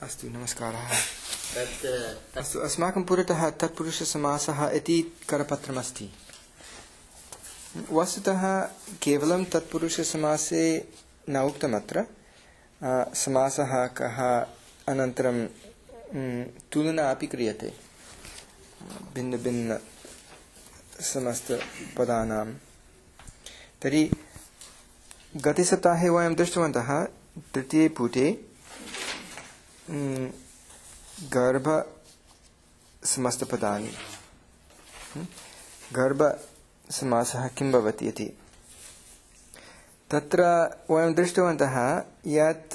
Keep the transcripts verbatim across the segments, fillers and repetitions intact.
अस्तु, नमस्कारः। अस्तु, अस्माकं पुरतः तत्पुरुषसमासः इति करपत्रमस्ति। वस्तुतः केवलं तत्पुरुषसमासे न उक्तमत्र, समासः कः, अनन्तरं तुलना अपि क्रियते भिन्नभिन्न समस्तपदानां। तर्हि गते सप्ताहे वयं दृष्टवन्तः तृतीये पुटे गर्भ समस्तपदानि, गर्भ समासः किं भवति इति। तत्र वयं दृष्टवन्तः यत्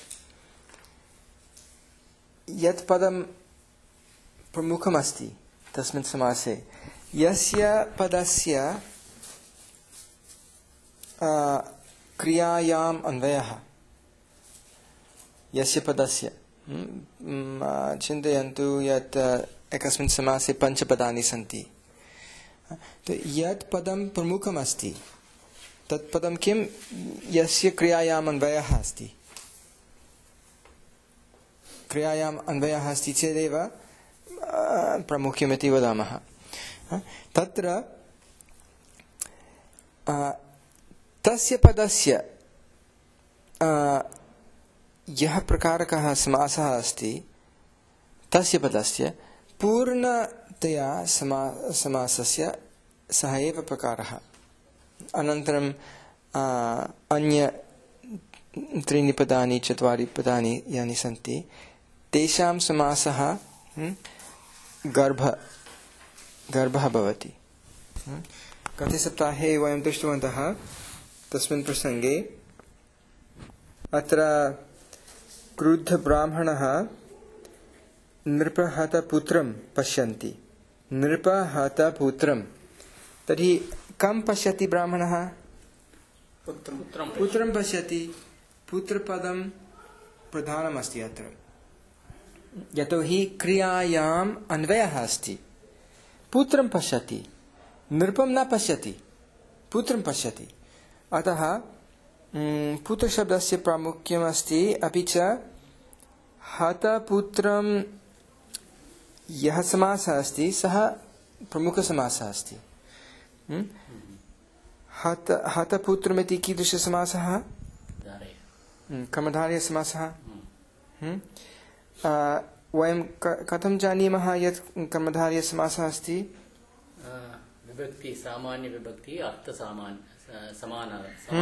यत् पदं प्रमुखमस्ति तस्मिन् समासे, यस्य पदस्य क्रियायाम् अन्वयः, यस्य पदस्य चिन्तयन्तु यत् एकस्मिन् समासे पञ्चपदानि सन्ति। यत् पदं प्रमुखमस्ति तत् पदं किं, यस्य क्रियायाम् अन्वयः अस्ति। क्रियायाम् अन्वयः अस्ति चेदेव प्रमुख्यमिति वदामः। तत्र तस्य पदस्य यः प्रकारकः समासः अस्ति, तस्य पदस्य पूर्णतया समा समासस्य सः एव प्रकारः। अनन्तरं अन्य त्रीणि पदानि, चत्वारि पदानि यानि सन्ति, तेषां समासः गर्भ गर्भः भवति। गते सप्ताहे वयं दृष्टवन्तः तस्मिन् प्रसङ्गे अत्र क्रुद्धब्राह्मणः नृपहतपुत्रं पश्यन्ति। नृपहतपुत्रं, तर्हि कं पश्यति ब्राह्मणः? पुत्रं पश्यति। पुत्रपदं प्रधानमस्ति अत्र, यतोहि क्रियायाम् अन्वयः अस्ति। पुत्रं पश्यति, नृपं न पश्यति, पुत्रं पश्यति। अतः पुत्रशब्दस्य प्रामुख्यमस्ति। अपि च हतपुत्रं यः समासः अस्ति सः प्रमुखसमासः अस्ति। हत हतपुत्रमिति कीदृशसमासः? कर्मधारयसमासः। वयं कथं जानीमः यत् कर्मधारयसमासः अस्ति? विभक्ति, सामान्य विभक्ति, अर्थ सामान्य समान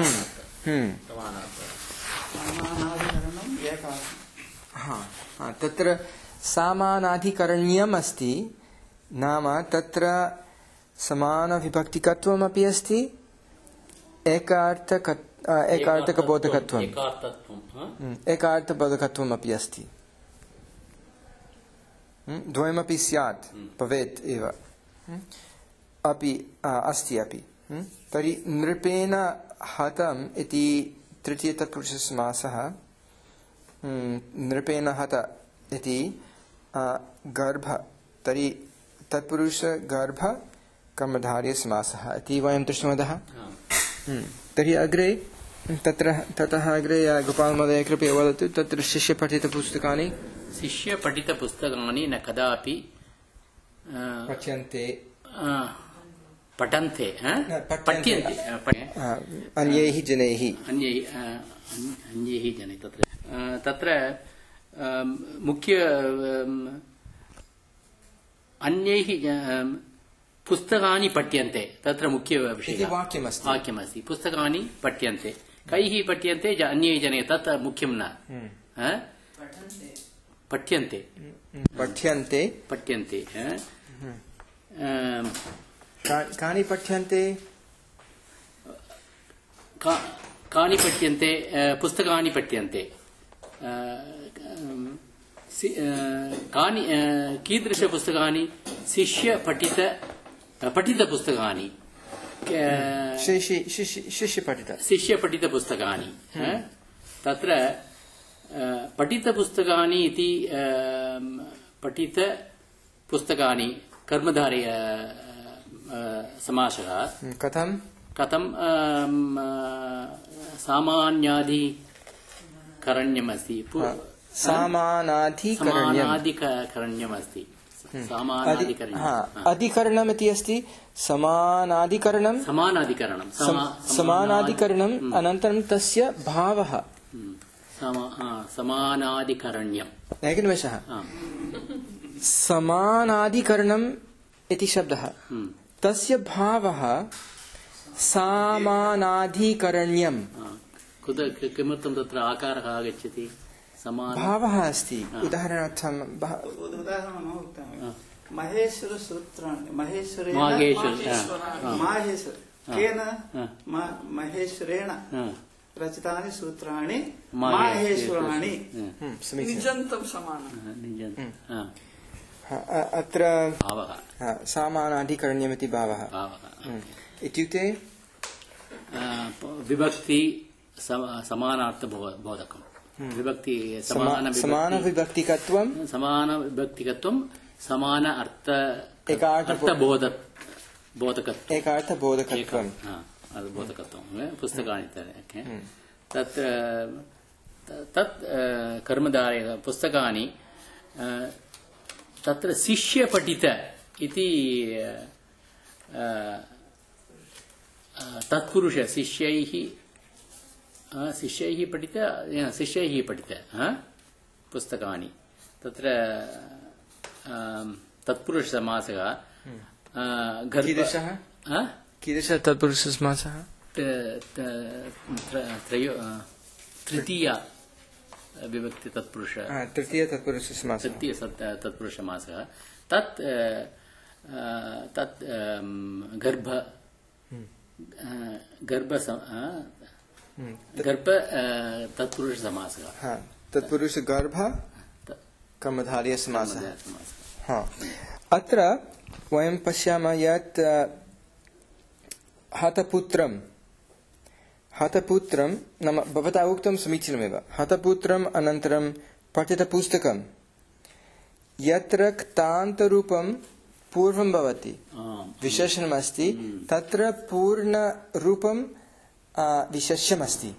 हाँ, तत्र सामानाधिकरण्यम् अस्ति, नाम तत्र समानविभक्तिकत्वमपि अस्ति, एकार्थक एकार्थकबोधकत्वम् एकार्थबोधकत्वमपि अस्ति। द्वयमपि स्यात्, भवेत् एव, अपि अस्ति अपि। तर्हि नृपेण हतम् इति तृतीयतत्पुरुषसमासः। नृपेण हत इति गर्भ, तर्हि तत्पुरुषगर्भ कर्मधारयसमासः इति वयं दृष्टवन्तः। तर्हि अग्रे तत्र ततः अग्रे गोपालमहोदय कृपया वदतु, तत्र शिष्यपठितपुस्तकानि शिष्यपठितपुस्तकानि न कदापि पठ्यन्ते पठन्ते पठ्यन्ते अन्यैः जनैः अन्यैः जनैः तत्र तत्र मुख्य अन्यैः पुस्तकानि पठ्यन्ते, तत्र मुख्य विषयः वाक्यमस्ति वाक्यमस्ति पुस्तकानि पठ्यन्ते। कैः पठ्यन्ते? अन्यैः जनैः, तत् मुख्यं न। पठ्यन्ते पठ्यन्ते पठ्यन्ते कानि पठ्यन्ते? कानि पठ्यन्ते? पुस्तकानि पठ्यन्ते। कानि कीदृशपुस्तकानि? शिष्यपठित पठितपुस्तकानि, शिष्यपठित शिष्यपठितपुस्तकानि। तत्र पठितपुस्तकानि इति पठितपुस्तकानि कर्मधारय समासः कथं कथं सामान्याधिकरण्यमस्ति। समानाधिकरण्यम् समानाधिकरण्यमस्ति समानाधिकरण्यम् हा अधिकरणम् इति अस्ति समानाधिकरणं समानाधिकरणं समानाधिकरणम् अनन्तरं तस्य भावः समानाधिकरण्यम् एकनिमेषः समानाधिकरणम् इति शब्दः तस्य भावः समानाधिकरण्यम् किमर्थं तत्र आकारः आगच्छति भावः अस्ति उदाहरणार्थं महेश्वर सूत्राणि महेश्वरेण केन महेश्वरेण रचितानि सूत्राणि माहेश्वराणि निजन्तं समानम् अत्र समानाधिकरण्यमिति भावः इत्युक्ते विभक्ति समानार्थबोधकम् विभक्ति समानविभक्तिकत्वं समानविभक्तिकत्वं समान अर्थ बोधकत्वम् एकार्थबोधकत्वम् ಅದು ಬೋಧಕತ್ವಂ ಪುಸ್ತಕಾನಿ ತತ್ ತತ್ ಕರ್ಮಧಾರಯ ಪುಸ್ತಕಾನಿ ತತ್ರ ಶಿಷ್ಯ ಪಠಿತ ಇತಿ ತತ್ಪುರುಷ ಶಿಷ್ಯೈಃ ಶಿಷ್ಯೈಃ ಪಠಿತ ಶಿಷ್ಯೈಃ ಪಠಿತ ಪುಸ್ತಕಾನಿ ತತ್ರ तत्पुरुष समासः कीदृशः कीदृशः तत्पुरुष समासः तृतीया विभक्ति तत्पुरुष तृतीय तत्पुरुष समासः तृतीय तत्पुरुष समासः तत् तत् गर्भ गर्भ गर्भ तत्पुरुष समासः तत्पुरुष गर्भ कर्मधारय समासः हाँ अत्र वयं पश्यामः यत् हतपुत्रं हतपुत्रं नाम भवता उक्तं समीचीनमेव हतपुत्रम् अनन्तरं पठितपुस्तकं यत्र क्तान्तरूपं पूर्वं भवति विशेषणमस्ति तत्र पूर्णरूपं विशेष्यमस्ति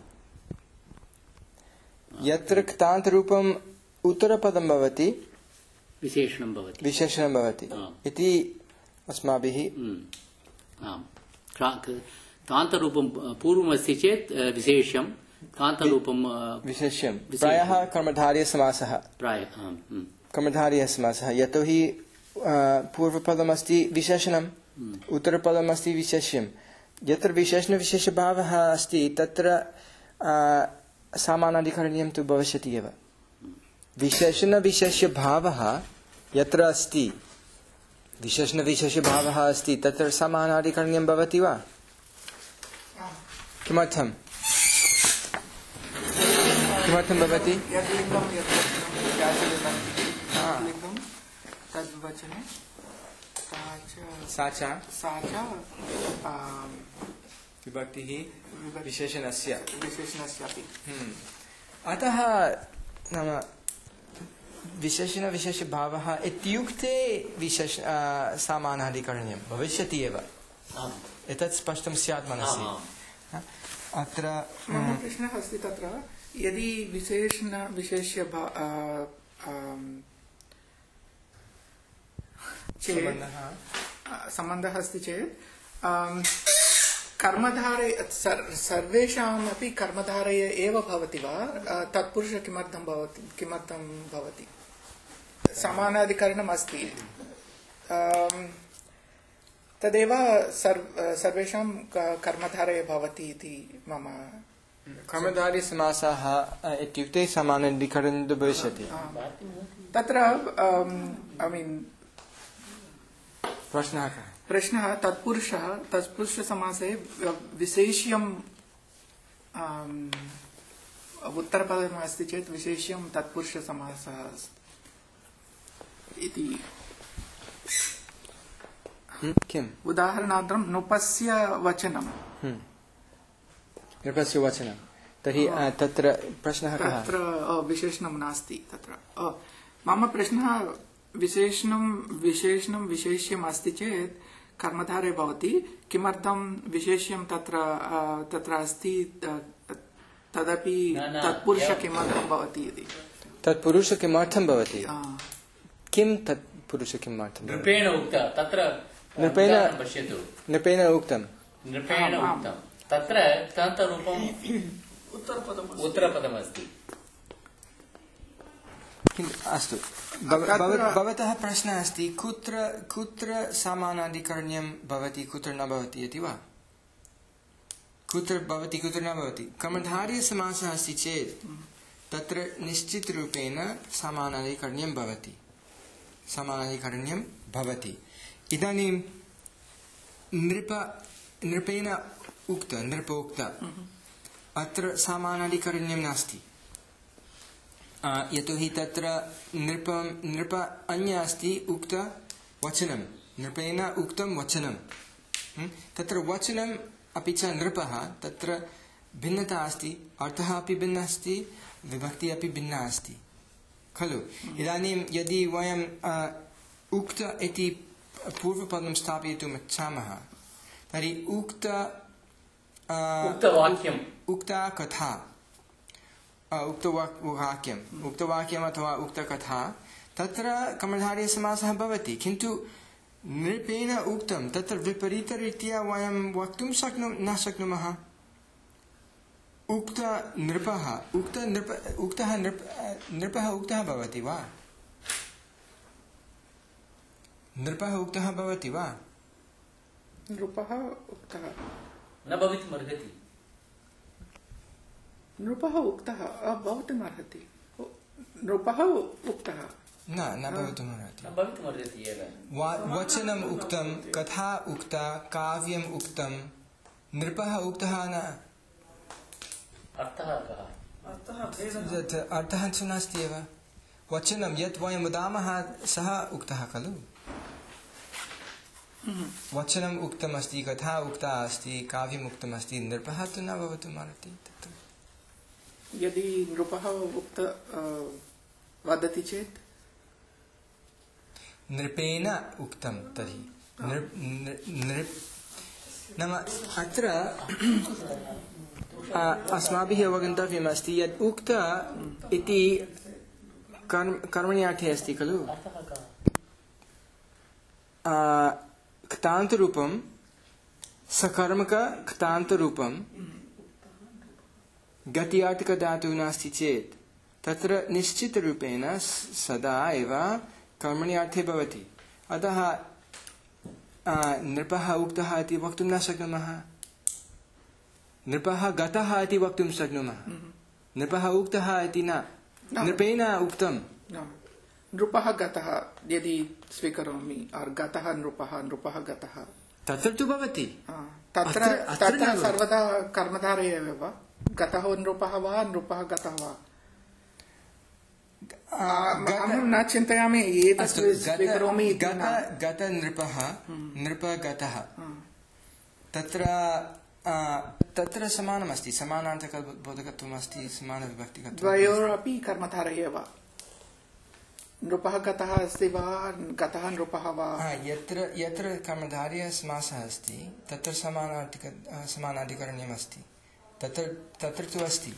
यत्र क्तान्तरूपम् उत्तरपदं भवति विशेषणं भवति विशेषणं भवति इति अस्माभिः आम् क्तान्तरूपं पूर्वमस्ति चेत् विशेष्यं क्तान्तरूपं विशेष्यं प्रायः कर्मधारयसमासः प्रायः कर्मधारयसमासः यतोहि पूर्वपदमस्ति विशेषणम् उत्तरपदमस्ति विशेष्यं यत्र विशेषणविशेषभावः अस्ति तत्र सामानाधिकरण्यं तु भविष्यति एव विशेषणविशेषभावः यत्र अस्ति विशेषणविशेषभावः अस्ति तत्र समानाधिकरण्यं भवति वा किमर्थं किमर्थं भवति विभक्तिः विशेषणस्य विशेषणस्यापि अतः नाम विशेषण विशेष भावः इत्युक्ते विशेष समानाधिकरण्यं भविष्यति एव एतत् स्पष्टं स्यात् मनसि अत्र मम प्रश्नः अस्ति तत्र यदि विशेषण विशेष्य सम्बन्धः अस्ति चेत् कर्मधारय सर्वेषामपि कर्मधारय एव भवति वा तत्पुरुष किमर्थं भवति किमर्थं भवति समानाधिकरणम् अस्ति तदेव सर्वेषां कर्मधारय भवति इति मम कर्मधारयसमासः इत्युक्ते समानाधिकरणं भविष्यति तत्र ऐ मीन् प्रश्नः कः प्रश्नः तत्पुरुषः तत्पुरुषसमासे विशेष्यं उत्तरपदम् अस्ति चेत् विशेष्यं तत्पुरुषसमासः इति किम् उदाहरणार्थं नुपस्य वचनं नुपस्य वचनं तर्हि तत्र प्रश्नः कः तत्र विशेषणं नास्ति तत्र मम प्रश्नः विशेषणं विशेषणं विशेष्यम् अस्ति चेत् कर्मधारे भवति किमर्थं विशेष्यं तत्र तत्र अस्ति तदपि तत्पुरुष किमर्थं भवति इति तत्पुरुष किमर्थं भवति आ, किं तत्पुरुष किमर्थं भवति? नृपेण उक्त तत्र नृपेण उदाहरणं पश्यतु नृपेण उक्तं नृपेण आम्, आम्। उक्तं तत्र तन्तरूपम् उत्तरपदमस्ति किन्तु अस्तु भव- भव- भवतः प्रश्नः अस्ति कुत्र कुत्र समानाधिकरण्यं भवति कुत्र न भवति इति वा? कुत्र भवति कुत्र न भवति? कर्मधारयसमासः अस्ति चेत् तत्र निश्चितरूपेण समानाधिकरण्यं भवति समानाधिकरण्यं भवति इदानीं नृप नृपेण उक्त नृपोक्त अत्र समानाधिकरण्यं नास्ति आ, यतोहि तत्र नृप नृप अन्य अस्ति उक्त वचनं नृपेण उक्तं वचनं हं? तत्र वचनम् अपि च नृपः तत्र भिन्नता अस्ति अर्थः अपि भिन्नः अस्ति विभक्तिः अपि भिन्ना अस्ति खलु इदानीं यदि वयं आ, उक्त इति पूर्वपदं स्थापयितुम् इच्छामः तर्हि उक्त आ, उक्तवाक्यम् उक्ता कथा उक्तवाक्यम् उक्तवाक्यम् अथवा उक्तकथा तत्र कर्मधारयसमासः भवति किन्तु नृपेण उक्तं तत्र विपरीतरीत्या वयं वक्तुं शक्नु न शक्नुमः उक्त नृपः उक्त नृप उक्तः नृप नृपः उक्तः भवति वा नृपः उक्तः भवति वा नृपः उक्तः न भवितुमर्हति नृपः उक्तः भवितुमर्हति नृपः उक्तः न न भवितुमर्हति न भवितुमर्हति एव वा- वचनम् उक्तं कथा उक्ता काव्यम् उक्तं नृपः उक्तः न अर्थः कः तत् अर्थः च नास्ति एव वचनं यत् वयं वदामः सः उक्तः खलु वचनम् उक्तमस्ति कथा उक्ता अस्ति काव्यम् उक्तमस्ति नृपः तु न भवितुमर्हति तत् यदि नृपः उक्त अ, वदति चेत् नृपेण उक्तं तर्हि नृप नृ- नृप नाम अत्र आ, अस्माभिः अवगन्तव्यमस्ति यत् उक्त इति कर्म कर्मणि अर्थे अस्ति खलु आ, क्तान्तरूपं सकर्मक क्तान्तरूपं गत्यार्थकधातुः नास्ति चेत् तत्र निश्चितरूपेण स- सदा एव कर्मणि अर्थे भवति अतः आ, नृपः उक्तः इति वक्तुं न शक्नुमः नृपः गतः इति वक्तुं शक्नुमः नृपः उक्तः इति न न। नृपेण उक्तं न। नृपः गतः यदि स्वीकरोमि और गतः नृपः नृपः गतः तत्र तु भवति आ, तत्र अत्र- अत्र तत्र न भवति। सर्वदा कर्मधारय एव वा गतः नृपः वा नृपः गतः वा आ, गत- अहं न चिन्तयामि एतत् अस्तु स्वीकरोमि गत इति न। गत गत नृपः नृपगतः तत्र आ, तत्र समानमस्ति समानार्थकबोधकत्वम् अस्ति समानविभक्तिकत्वम् द्वयोरपि कर्मधारय एव नृपः गतः अस्ति वा गतः नृपः वा हा, यत्र यत्र कर्मधारयसमासः अस्ति तत्र समानार्थिक समानाधिकरण्यम् अस्ति तत्र तत्र तु अस्ति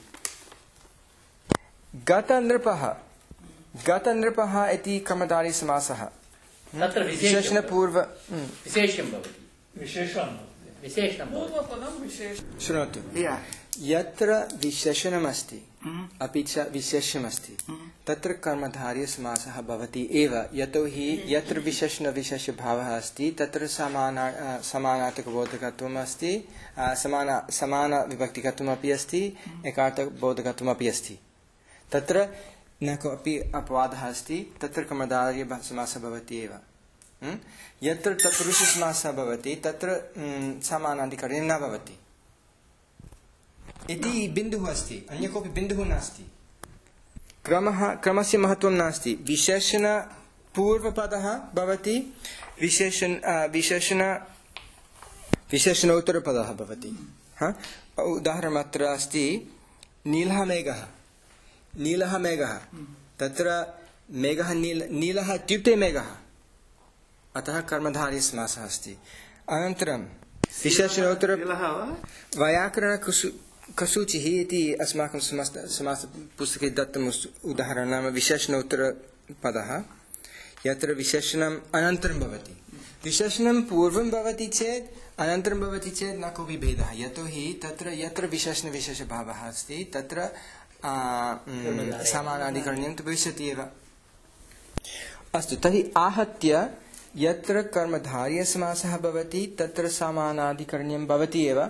गतनृपः गतनृपः इति कर्मधारयसमासः तत्र विशेषं विशेषणपूर्व हम्म, विशेषं भवति विशेषण विशेषणं भवति शृणोतु या यत्र विशेषणमस्ति अपि च विशेष्यमस्ति तत्र कर्मधारयसमासः भवति एव यतोहि यत्र विशेषणविशेष्यभावः अस्ति तत्र समाना समानार्थकबोधकत्वम् अस्ति आ, समान समानविभक्तिकत्वमपि अस्ति एकार्थकबोधकत्वमपि अस्ति तत्र न कोऽपि अपवादः अस्ति तत्र कर्मधारयसमासः भवति एव हं? यत्र तत्पुरुषसमासः भवति तत्र हं, समानाधिकरणे न भवति इति बिन्दुः अस्ति अन्य कोऽपि बिन्दुः नास्ति क्रमः क्रमस्य महत्त्वं नास्ति विशेषणपूर्वपदः भवति विशेषण आ, विशेषण विशेषणोत्तरपदः भवति हा? उदाहरणमत्र अस्ति नीलः मेघः नीलः मेघः तत्र मेघः नील नीलः इत्युक्ते मेघः अतः कर्मधारयसमासः अस्ति अनन्तरं विशेषणोत्तर नीलः वा वैयाकरणकुसु कसूचिः इति अस्माकं समस्त समासपुस्तके दत्तम् उदाहरणं नाम विशेषणोत्तरपदः यत्र विशेषणम् अनन्तरं भवति विशेषणं पूर्वं भवति चेत् अनन्तरं भवति चेत् न कोऽपि भेदः यतोहि तत्र यत्र विशेषणविशेषभावः अस्ति तत्र समानाधिकरण्यं तु भविष्यति एव। अस्तु तर्हि आहत्य यत्र कर्मधारयसमासः भवति तत्र समानाधिकरण्यं भवति एव।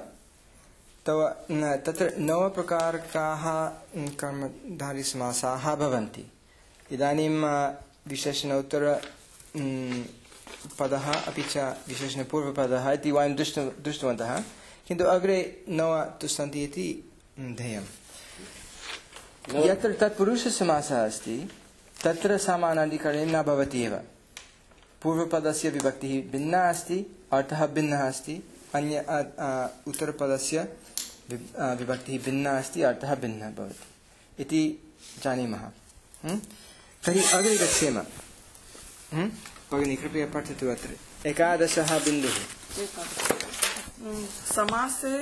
तत्र नवप्रकारकाः कर्मधारयसमासाः भवन्ति। इदानीं विशेषणोत्तर पदः अपि च विशेषणपूर्वपदः इति वयं दृष्ट दृष्टवन्तः किन्तु अग्रे नव तु सन्ति इति ध्येयम्। यत्र तत्पुरुषसमासः अस्ति तत्र समानाधिकरण्यं न भवति एव। पूर्वपदस्य विभक्तिः भिन्ना अस्ति अर्थः भिन्नः अस्ति अन्य उत्तरपदस्य विभक्तिः भिन्ना अस्ति अर्थः भिन्नः भवति इति जानीमः। तर्हि अग्रे गच्छेम। भगिनी कृपया पठतु अत्र एकादशः बिन्दुः। समासे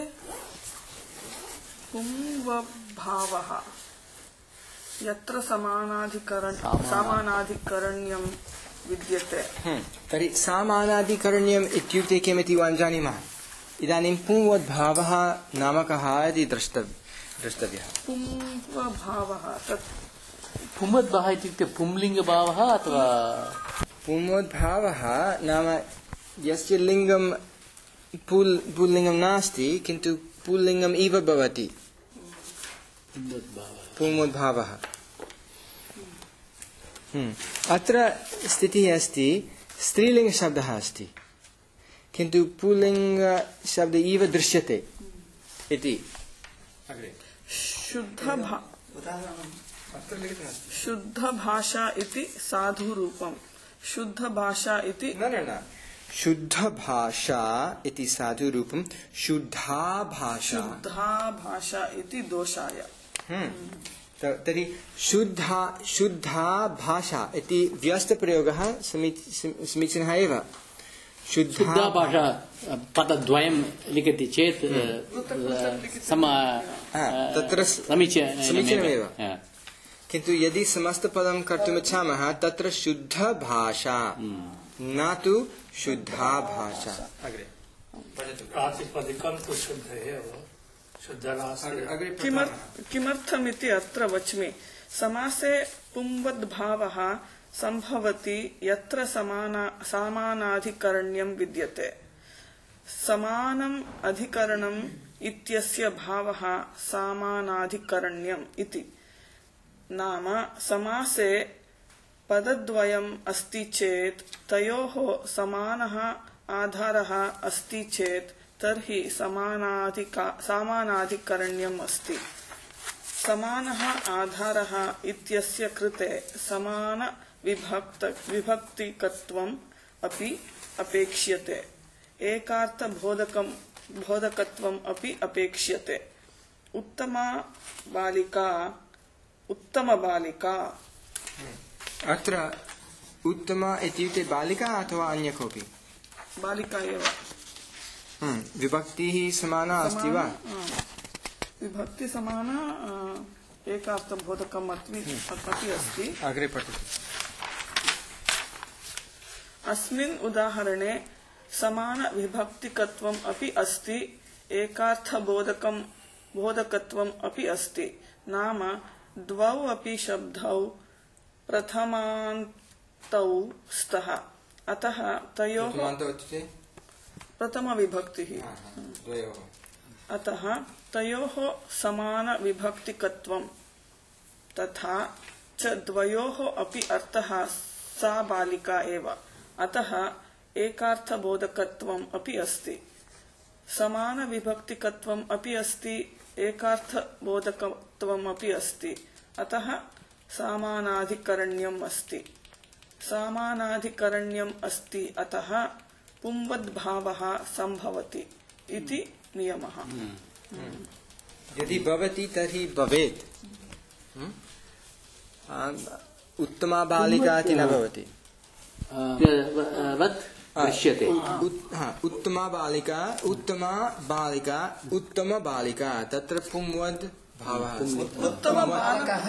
पुंवभावः यत्र समानाधिकरण समानाधिकरण्यं विद्यते। तर्हि समानाधिकरण्यम् इत्युक्ते किमिति वयं जानीमः। इदानीं पुंवद्भावः नाम कः इति द्रष्टव्यः। पुंवभावः तत् पुंवद्भावः इत्युक्ते पुंलिङ्गभावः अथवा पुंवद्भावः नाम यस्य लिङ्गं पुल् पुल्लिङ्गं नास्ति किन्तु पुल्लिङ्गम् इव भवति पुंवद्भावः। अत्र स्थितिः अस्ति स्त्रीलिङ्गशब्दः अस्ति किन्तु पुल्लिङ्गशब्द इव दृश्यते इति। शुद्धभा शुद्धभाषा इति साधुरूपं शुद्धभाषा इति न न न शुद्धभाषा इति साधुरूपं शुद्धा भाषा शुद्धा भाषा इति दोषाय। तर्हि शुद्धा शुद्धा भाषा इति व्यस्तप्रयोगः समीचीनः एव। शुद्धा भाषा पदद्वयं लिखति चेत् तत्र समीचीनमेव किन्तु यदि समस्तपदं कर्तुम् इच्छामः तत्र शुद्धभाषा न तु शुद्धा भाषा। अग्रे प्रातिपदिकं तु शुद्ध एव किमर्थमिति अत्र वच्मि। समासे पुंवद्भावः संभवति यत्र समाना समानाधिकरण्यं विद्यते। समानम् अधिकरणम् इत्यस्य भावः समानाधिकरण्यम् इति। नाम समासे पदद्वयम् अस्ति चेत् तयोः समानः आधारः अस्ति चेत् तर्हि समानाधिका समानाधिकरण्यम् अस्ति। समानः आधारः इत्यस्य कृते समान विभक्त विभक्तिकत्वम् अपि अपेक्ष्यते। एकार्थबोधकं बोधकत्वम् अपि अपेक्ष्यते। उत्तमा बालिका उत्तम बालिका। अत्र उत्तमा इत्युक्ते बालिका अथवा अन्य कोऽपि? बालिका एव। विभक्तिः समाना अस्ति वा? विभक्ति समाना एकार्थबोधकम् अपि अस्ति। अग्रे पठतु। अस्मिन् उदाहरणे समान विभक्तिकत्वम् अपि अस्ति एकार्थबोधकं बोधकत्वम् अपि अस्ति। नाम द्वौ अपि शब्दौ प्रथमान्तौ स्तः अतः तयोः प्रथमविभक्तिः अतः तयोः समान विभक्तिकत्वम् तथा च द्वयोः अपि अर्थः सा बालिका एव अतः एकार्थबोधकत्वम् अपि अस्ति। समान विभक्तिकत्वम् अपि अस्ति एकार्थबोधकत्वम् अपि अस्ति अतः समानाधिकरण्यम् अस्ति। समानाधिकरण्यम् अस्ति अतः पुंवद्भावः संभवति इति नियमः। यदि भवति तर्हि भवेत्। उत्तमा बालिका इति न भवति। दृश्यते उत्तमा बालिका उत्तमा बालिका उत्तम बालिका तत्र पुंवद् भावः उत्तम बालकः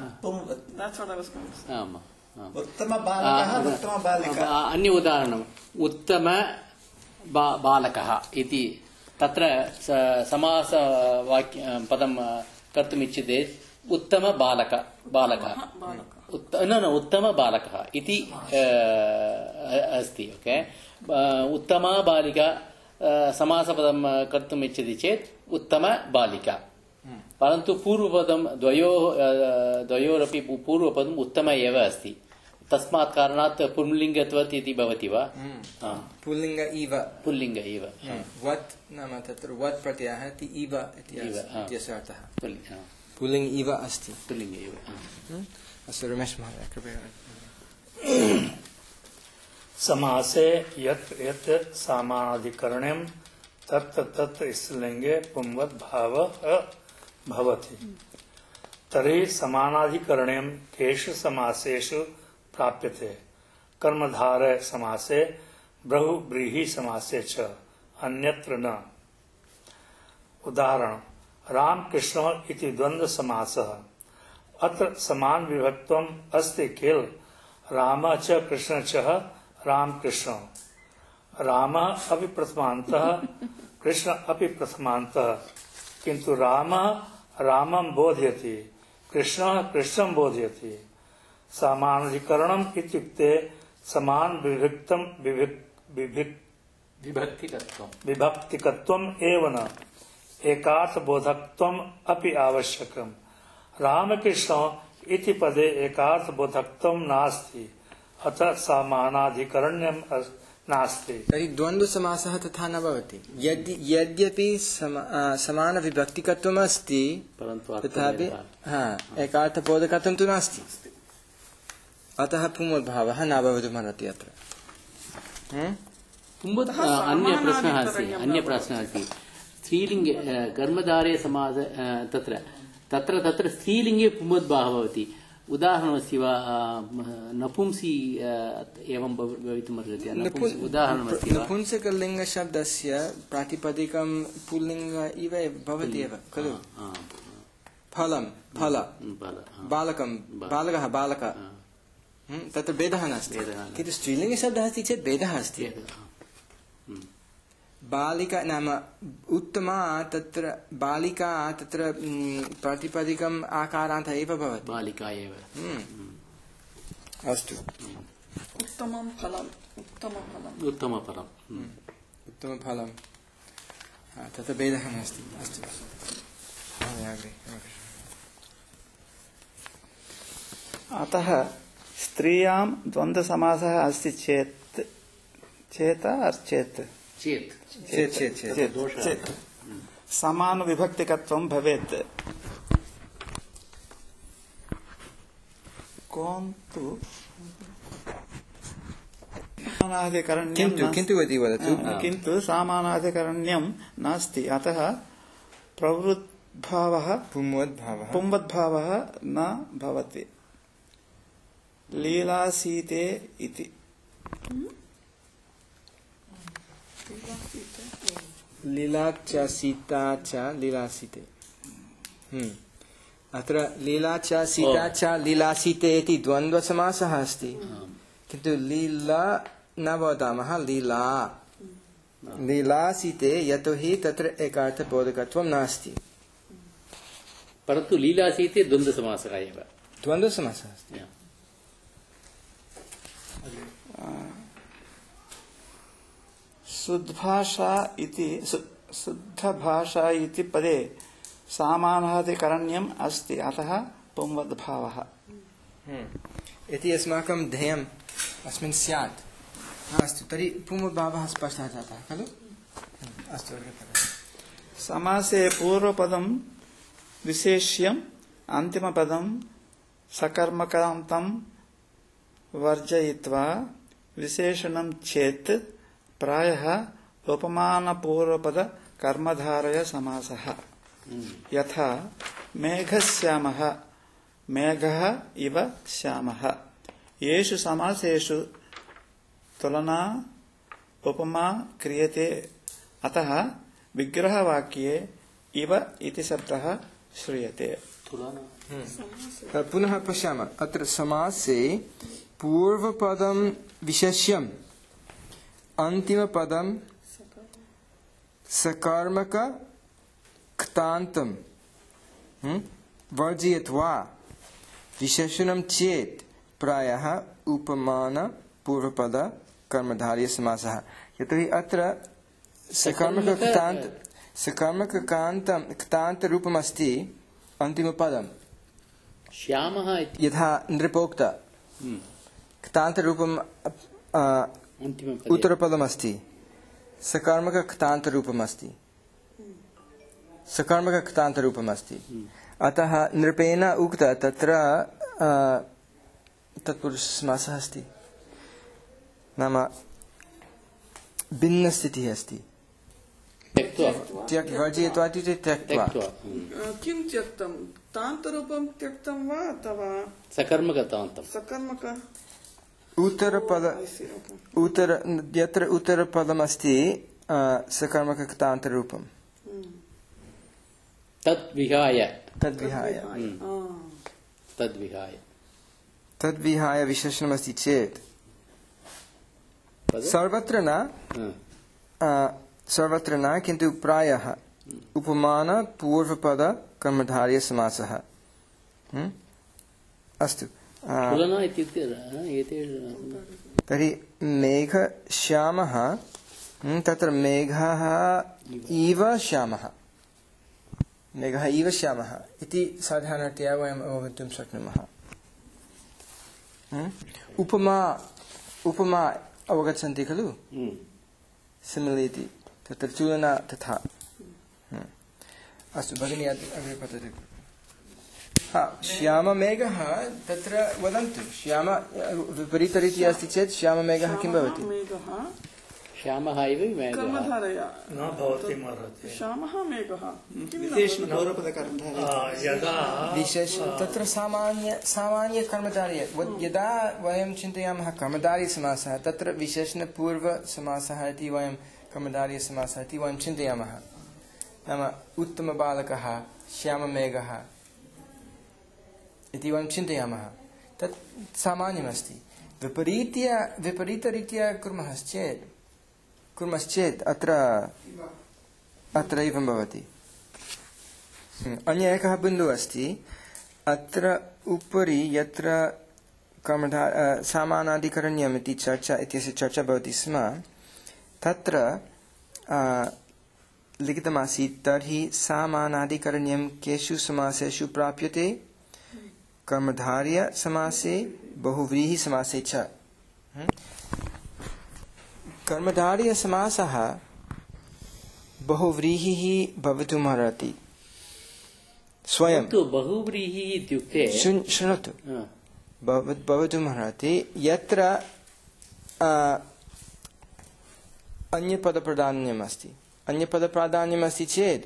उत्तम बालकः उत्तम बालिका अन्य उदाहरणम् उत्तम बालकः इति तत्र समास वाक्य पदं कर्तुम् इच्छति उत्तम बालक बालकः न न उत्तम बालकः इति अस्ति ओके उत्तमा बालिका समासपदं कर्तुम् इच्छति चेत् उत्तम बालिका परन्तु पूर्वपदं द्वयोः द्वयोरपि पूर्वपदम् उत्तम एव अस्ति तस्मात् कारणात् पुल्लिङ्गत्वत् इति भवति वा पुल्लिङ्ग इव पुल्लिङ्ग इव वत् नाम तत्र वत् प्रत्ययः इति इव इत्यस्य अर्थः पुल्लिङ्ग इव अस्ति पुल्लिङ्ग इव अस्तु रमेश महोदय कृपया समासे यत् यत् सामानाधिकरणं तत् तत् स्त्रीलिङ्गे पुंवद् भावः भवति तर्हि समानाधिकरणं केषु समासेषु प्राप्यते कर्मधारय समासे बहुव्रीहि समासे च अन्यत्र न उदाहरण रामकृष्ण इति द्वन्द्व समासः अत्र समान विभक्तम् अस्ति किल राम च कृष्ण च रामकृष्ण रामः अपि प्रथमान्तः कृष्ण अपि प्रथमान्तः किन्तु रामः रामं बोधयति कृष्णः कृष्णं बोधयति समानाधिकरणम् इत्युक्ते समान विभक्तं विभक्तिकत्वं विभक्तिकत्वम् एव न एकार्थबोधकत्वम् अपि आवश्यकम् रामकृष्ण इति पदे एकार्थबोधकत्वं नास्ति अतः समानाधिकरण्यं नास्ति तर्हि द्वन्द्वसमासः तथा न भवति यदि यद्यपि समानविभक्तिकत्वम् अस्ति तथापि एकार्थबोधकत्वं तु नास्ति अतः पुंवद्भावः न भवितुमर्हति अत्र अन्य प्रश्नः अस्ति अन्य प्रश्नः अस्ति स्त्रीलिङ्गे कर्मधारे समास तत्र तत्र तत्र स्त्रीलिङ्गे पुंवद्भावः भवति उदाहरणमस्ति वा नपुंसी एवं भवितुमर्हति उदाहरणमस्ति वा नपुंसकलिङ्गशब्दस्य प्रातिपदिकं पुल्लिङ्ग इव भवति एव खलु फलं फल बालकं बालकः बालक तत्र भेदः नास्ति किन्तु स्त्रीलिङ्गशब्दः अस्ति चेत् भेदः अस्ति बालिका नाम उत्तमा तत्र बालिका तत्र प्रातिपदिकम् आकारान्तः एव भवति बालिका एव अस्तु उत्तमं फलम् उत्तमफलम् उत्तमफलम् उत्तमफलं तत्र भेदः नास्ति अस्तु अतः स्त्रियां द्वन्द्वसमासः अस्ति चेत् चेत चेत् चेत् चेत् चेत् चेत् समानविभक्तिकत्वं भवेत् कोन्तु किन्तु किन्तु इति वदतु किन्तु सामानाधिकरण्यं नास्ति अतः प्रवृद्भावः पुंवद्भावः पुंवद्भावः न भवति लीलासीते इति लीला च सीता च लीलासीते अत्र लीला च सीता च लीलासीते इति द्वन्द्वसमासः अस्ति किन्तु लीला न वदामः लीला लीलासीते यतोहि तत्र एकार्थबोधकत्वं नास्ति परन्तु लीलासीते द्वन्द्वसमासः एव द्वन्द्वसमासः अस्ति शुद्धभाषा इति शुद्धभाषा इति पदे सामानाधिकरण्यम् अस्ति अतः पुंवद्भावः इति अस्माकं ध्येयम् अस्मिन् स्यात् अस्तु तर्हि पुंवद्भावः स्पष्टः जातः खलु अस्तु समासे पूर्वपदं विशेष्यम् अन्तिमपदं सकर्मकान्तं वर्जयित्वा विशेषणं चेत् प्रायः उपमानपूर्वपद कर्मधारय समासः यथा मेघश्यामः मेघः इव श्यामः येषु समासेषु तुलना उपमा क्रियते अतः विग्रहवाक्ये इव इति शब्दः श्रूयते। पुनः पश्यामः अत्र समासे पूर्वपदं विशेष्यम् अन्तिमपदं सकर्मक क्तान्तं वर्जयित्वा विशेषणं चेत् प्रायः उपमान पूर्वपद कर्मधारय समासः। यतोहि अत्र सकर्मक क्तान्त सकर्मक क्तान्तं क्तान्त रूपमस्ति अन्तिमपदं श्यामः इति यथा नृपोक्त क्तान्त रूपं अन्तिमपदे उत्तरपदमस्ति सकर्मक क्तान्त रूपमस्ति सकर्मक क्तान्त रूपमस्ति अतः नृपेण उक्त तत्र तत्पुरुषसमासः अस्ति नाम भिन्नस्थितिः अस्ति त्यक्त्वा त्यक् वर्जयित्वा इत्युक्ते त्यक्त्वा त्यक्त्वा किं त्यक्तं तान्तरूपं त्यक्तं वा अथवा सकर्मकतान्तं सकर्मक उत्तरपद उत्तर यत्र उत्तरपदमस्ति सकर्मकक्तान्तरूपं तद्विहाय तद्विहाय तद्विहाय तद्विहाय विशेषणमस्ति चेत् पद सर्वत्र न सर्वत्र न किन्तु प्रायः उपमान पूर्वपद कर्मधारय समासः। अस्तु तुलना इत्युक्ते एते तर्हि मेघश्यामः तत्र मेघः इव श्यामः मेघः इव श्यामः इति साधारणतया वयम् अवगन्तुं शक्नुमः। उपमा उपमा अवगच्छन्ति खलु सिमिलि इति तत्र तुलना तथा। अस्तु भगिनी अग्रे पठतु। हा श्याममेघः तत्र वदन्तु श्याम विपरीतरीत्या अस्ति चेत् श्याममेघः किं भवति? मेघः श्यामः इव मेघः कर्मधारय न भवति अर्हति श्यामः मेघः यदा विशेष तत्र सामान्य सामान्य कर्मधारय यदा वयं चिन्तयामः कर्मधारयसमासः तत्र विशेषणपूर्वसमासः इति वयं कर्मधारयसमासः इति वयं चिन्तयामः। नाम उत्तमबालकः श्याममेघः इति वयं चिन्तयामः तत् सामान्यमस्ति। विपरीत्य विपरीतरीत्या कुर्मश्चेत् कुर्मश्चेत् अत्र अत्र एवं भवति। अन्य एकः बिन्दुः अस्ति अत्र उपरि यत्र कर्मधार सामानाधिकरण्यम् इति चर्चा इत्यस्य चर्चा भवति स्म तत्र लिखितमासीत् तर्हि सामानाधिकरण्यं केषु समासेषु प्राप्यते? कर्मधारय समासे बहुव्रीहि समासे च। कर्मधारय समासः बहुव्रीहिः भवितुमर्हति स्वयं तु बहुव्रीहिः इत्युक्ते शृणोतु भवितुमर्हति यत्र अन्यपदप्राधान्यम् अस्ति अन्यपदप्राधान्यमस्ति चेत्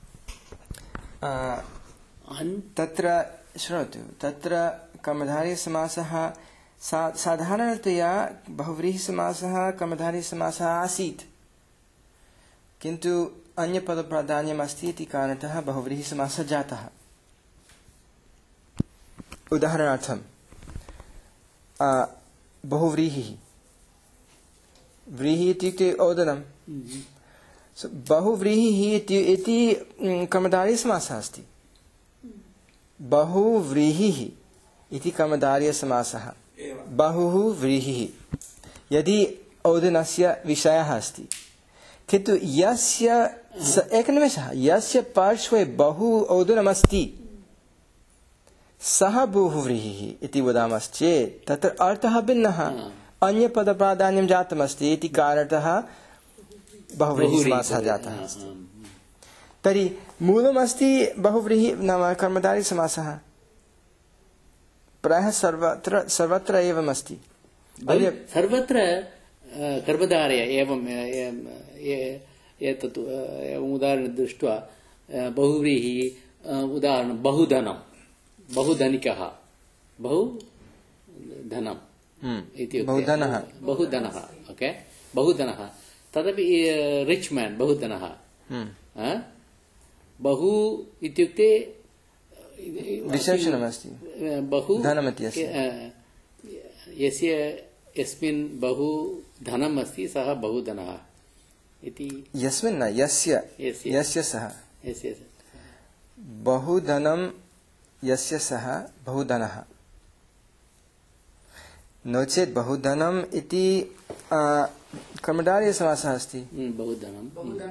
तत्र शृणोतु तत्र कर्मधारयसमासः सा साधारणतया बहुव्रीहिसमासः कर्मधारयसमासः आसीत् किन्तु अन्यपदप्राधान्यम् अस्ति इति कारणतः बहुव्रीहिसमासः जातः। उदाहरणार्थं बहुव्रीहिः व्रीहिः इत्युक्ते ओदनं बहुव्रीहिः इति कर्मधारयसमासः अस्ति। बहुव्रीहिः इति कर्मधारयसमासः बहुः व्रीहिः यदि ओदनस्य विषयः अस्ति किन्तु यस्य एकनिमेषः यस्य पार्श्वे बहु ओदनमस्ति सः बहुव्रीहिः इति वदामश्चेत् तत्र अर्थः भिन्नः अन्यपदप्राधान्यं जातमस्ति इति कारणतः बहुव्रीहिसमासः जातः अस्ति। तर्हि मूलमस्ति बहुव्रीहि नाम कर्मधारयसमासः प्रायः सर्वत्र सर्वत्र एवमस्ति। सर्वत्र कर्मधारय एवं एतत् उदाहरणं दृष्ट्वा बहुव्रीहिः उदाहरणं बहुधनं बहुधनिकः बहुधनम् इति बहुधनः बहुधनः ओके बहुधनः तदपि रिच् मैन् बहुधनः बहु इत्युक्ते विशेषणमस्ति बहु धनमिति अस्ति यस्य यस्मिन् बहु धनम् अस्ति सः बहुधनः इति यस्मिन् न यस्य यस्य यस्य सः यस्य बहुधनं यस्य सः बहुधनः नो चेत् बहुधनम् इति कर्मधारयसमासः अस्ति बहुधनं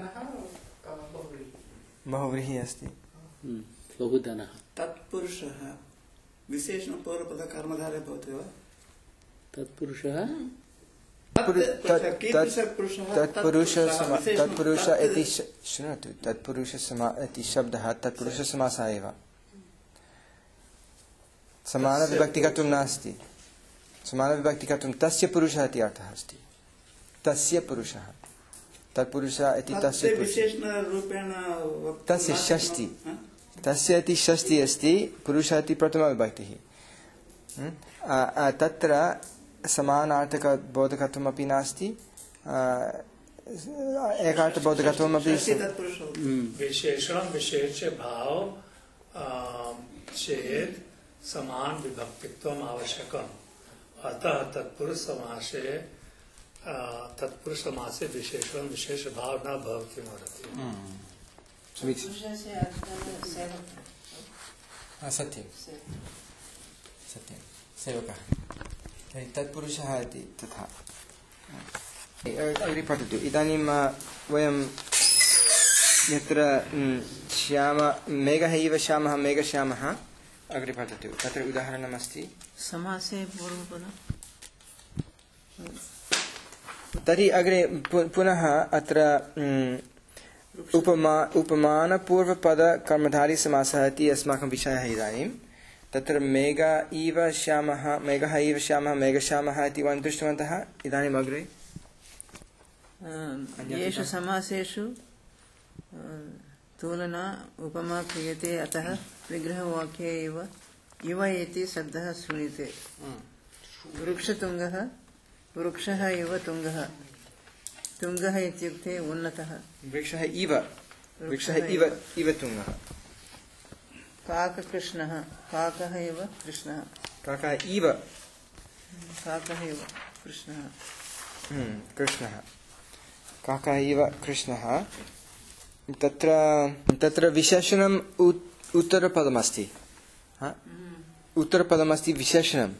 बहुव्रीहिः अस्ति बहुधनः तत्पुरुषः विशेषणपूर्वपद कर्मधारय भवति वा तत्पुरुषः तत्पुरुष तत्पुरुष इति शृणोतु तत्पुरुष इति शब्दः तत्पुरुषसमासः एव समानविभक्तिकत्वं नास्ति समानविभक्तिकत्वं तस्य पुरुषः इति अर्थः अस्ति तस्य पुरुषः तत्पुरुषः इति तस्य विशेषणरूपेण तस्य षष्टि तस्य इति षष्टि अस्ति पुरुषः इति प्रथमविभक्तिः तत्र समानार्थकबोधकत्वमपि नास्ति एकार्थबोधकत्वमपि विशेषणं विशेष्य भाव चेत् समान विभक्तित्वम् आवश्यकम् अतः तत्पुरुष समासे तत्पुरुष समासे विशेषण विशेष भाव न भवति मरति सत्यं सत्यं सेवकः तत्पुरुषः इति तथा अग्रे पठतु इदानीं वयं यत्र श्याम मेघः इव श्यामः मेघश्यामः अग्रे पठतु तत्र उदाहरणमस्ति समासे पूर्वपदम् तर्हि अग्रे पुनः अत्र उपमा उपमानपूर्वपदकर्मधारयसमासः इति अस्माकं विषयः इदानीं तत्र मेघ इव श्यामः मेघः इव श्यामः मेघश्यामः इति वयं दृष्टवन्तः इदानीम् अग्रे येषु समासेषु तुलना उपमा क्रियते अतः विग्रहवाक्ये एव इव इति शब्दः श्रूयते वृक्षतुङ्गः वृक्षः इव तुङ्गः तुङ्गः इत्युक्ते उन्नतः वृक्षः इव वृक्षः इव इव तुङ्गः काककृष्णः काकः इव कृष्णः काकः इव काकः इव कृष्णः कृष्णः काकः इव कृष्णः तत्र तत्र विशेषणम् उत्तरपदमस्ति उत्तरपदमस्ति विशेषणं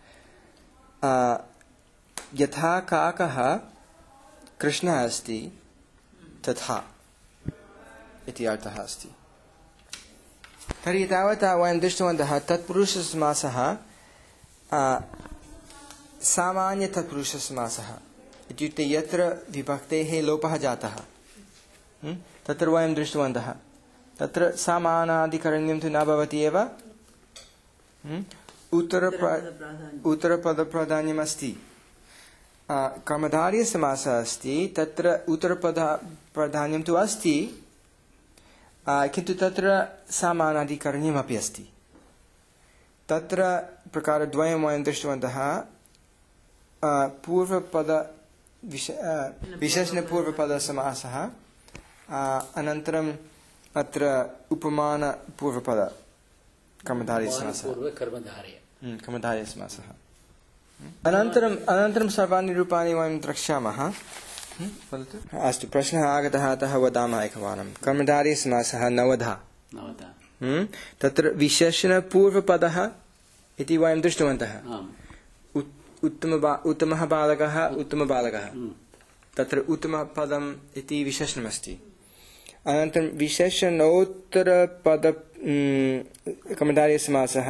यथा काकः कृष्णः अस्ति तथा इति अर्थः अस्ति तर्हि तावता वयं दृष्टवन्तः तत्पुरुषसमासः सामान्यतत्पुरुषसमासः इत्युक्ते यत्र विभक्तेः लोपः जातः तत्र वयं दृष्टवन्तः तत्र सामानादिकरण्यं तु न भवति एव उत्तरपदप्राधान्यमस्ति कर्मधारयसमासः अस्ति तत्र उत्तरपदप्राधान्यं तु अस्ति किन्तु तत्र सामानादिकरण्यमपि अस्ति तत्र प्रकारद्वयं वयं दृष्टवन्तः पूर्वपद विशेषणपूर्वपदसमासः अनन्तरम् अत्र उपमानपूर्वपद कर्मधारयसमासः कर्मधारयसमासः अनन्तरम् अनन्तरं सर्वाणि रूपाणि वयं द्रक्ष्यामः अस्तु प्रश्नः आगतः अतः वदामः एकवारं कर्मधारयसमासः नवधा तत्र विशेषणपूर्वपदः इति वयं दृष्टवन्तः उत्तम उत्तमः बालकः उत्तमबालकः तत्र उत्तमपदम् इति विशेषणमस्ति अनन्तरं विशेषणोत्तरपद कर्मधारयसमासः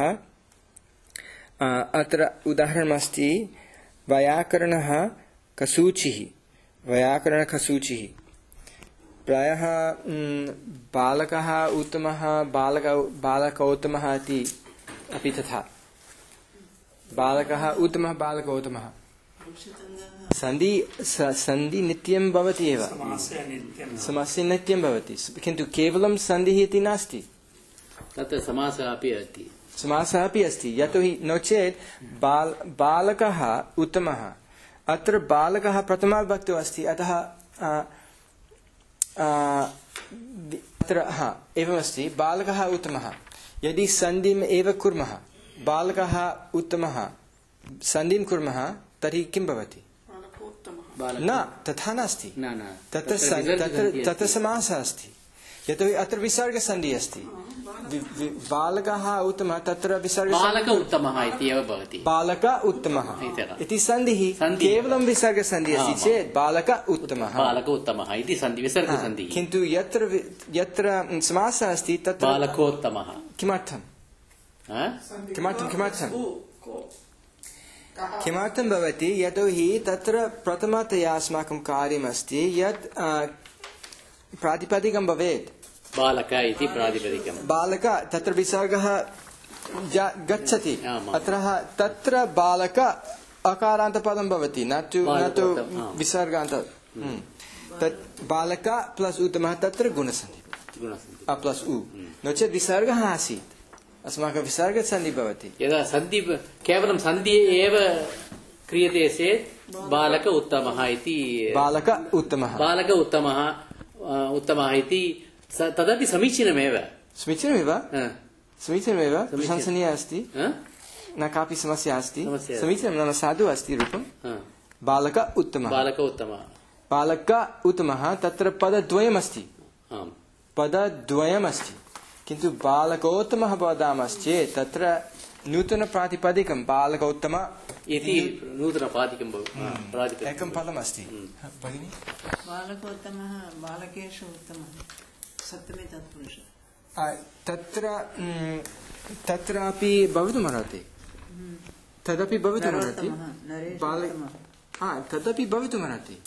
अत्र उदाहरणमस्ति वैयाकरणः कसूचिः वैयाकरणकसूचिः प्रायः बालकः उत्तमः बालक बालकोत्तमः इति अपि तथा बालकः उत्तमः बालकोत्तमः सन्धि सन्धि नित्यं भवति एव समासे नित्यं भवति किन्तु केवलं सन्धिः इति नास्ति तत्र समासः अपि अस्ति समासः अपि अस्ति यतोहि नो चेत् बाल बालकः उत्तमः अत्र बालकः प्रथमाविभक्तौ अस्ति अतः अत्र हा एवमस्ति बालकः उत्तमः यदि सन्धिम् एव कुर्मः बालकः उत्तमः सन्धिं कुर्मः तर्हि किं भवति न तथा नास्ति तत्र तत्र समासः अस्ति यतोहि अत्र विसर्गसन्धिः अस्ति बालकः उत्तमः तत्र विसर्ग बालक उत्तमः इति एव भवति बालक उत्तमः इति सन्धिः केवलं विसर्गसन्धिः अस्ति चेत् बालक उत्तमः बालक उत्तमः इति सन्धि विसर्गसन्धिः किन्तु यत्र यत्र समासः अस्ति तत्र बालकोत्तमः किमर्थं किमर्थं किमर्थं किमर्थं भवति यतोहि तत्र प्रथमतया अस्माकं कार्यमस्ति यत् प्रातिपदिकं भवेत् बालक इति प्रातिपदिकं बालक तत्र विसर्गः गच्छति अत्र तत्र बालक अकारान्तपदं भवति न तु न तु विसर्गान्त तत् बालक प्लस उत्तमः तत्र गुणसन्धिः प्लस उ नो चेत् विसर्गः आसीत् अस्माकं विसर्गसन्धिः भवति यदा सन्धि केवलं सन्धि एव क्रियते चेत् बालक उत्तमः इति बालक उत्तमः बालक उत्तमः उत्तमः इति तदपि समीचीनमेव समीचीनमेव समीचीनमेव प्रशंसनीयः अस्ति न कापि समस्या अस्ति समीचीनं नाम साधु अस्ति रूपं बालक उत्तमः बालक उत्तमः बालक उत्तमः तत्र पदद्वयमस्ति पदद्वयमस्ति किन्तु बालकोत्तमः वदामश्चेत् तत्र नूतनप्रातिपदिकं बालकोत्तम इति नूतनप्रातिपदिकं एकं पदमस्ति भगिनि बालकोत्तमः बालकेषु उत्तमः सप्तमी तत्पुरुषः तत्र तत्रापि भवितुमर्हति तदपि भवितुमर्हति तदपि भवितुमर्हति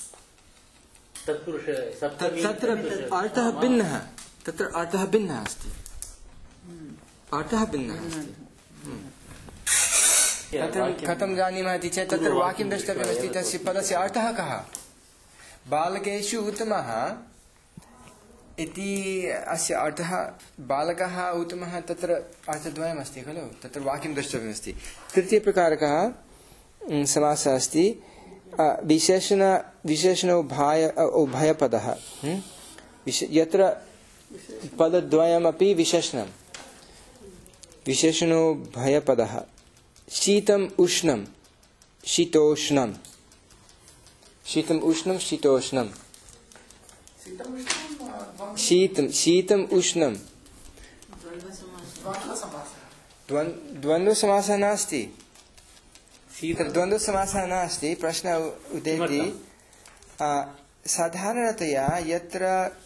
तत्र अर्थः भिन्नः तत्र अर्थः भिन्नः अस्ति अर्थः भिन्नः अस्ति तत्र कथं जानीमः इति चेत् तत्र वाक्यं द्रष्टव्यमस्ति तस्य पदस्य अर्थः कः बालकेषु उत्तमः इति अस्य अर्थः बालकः उत्तमः तत्र अर्थद्वयमस्ति खलु तत्र वाक्यं द्रष्टव्यमस्ति तृतीयप्रकारकः समासः अस्ति विशेषण विशेषण उभय उभयपदः यत्र पदद्वयमपि विशेषणं विशेषणोभयपदः शीतम् उष्णं शीतोष्णं शीतम् उष्णं शीतोष्णं शीतम् शीतम् उष्णं द्वन्द्वसमासः नास्ति द्वन्द्वसमासः नास्ति प्रश्नः उदेति साधारणतया यत्र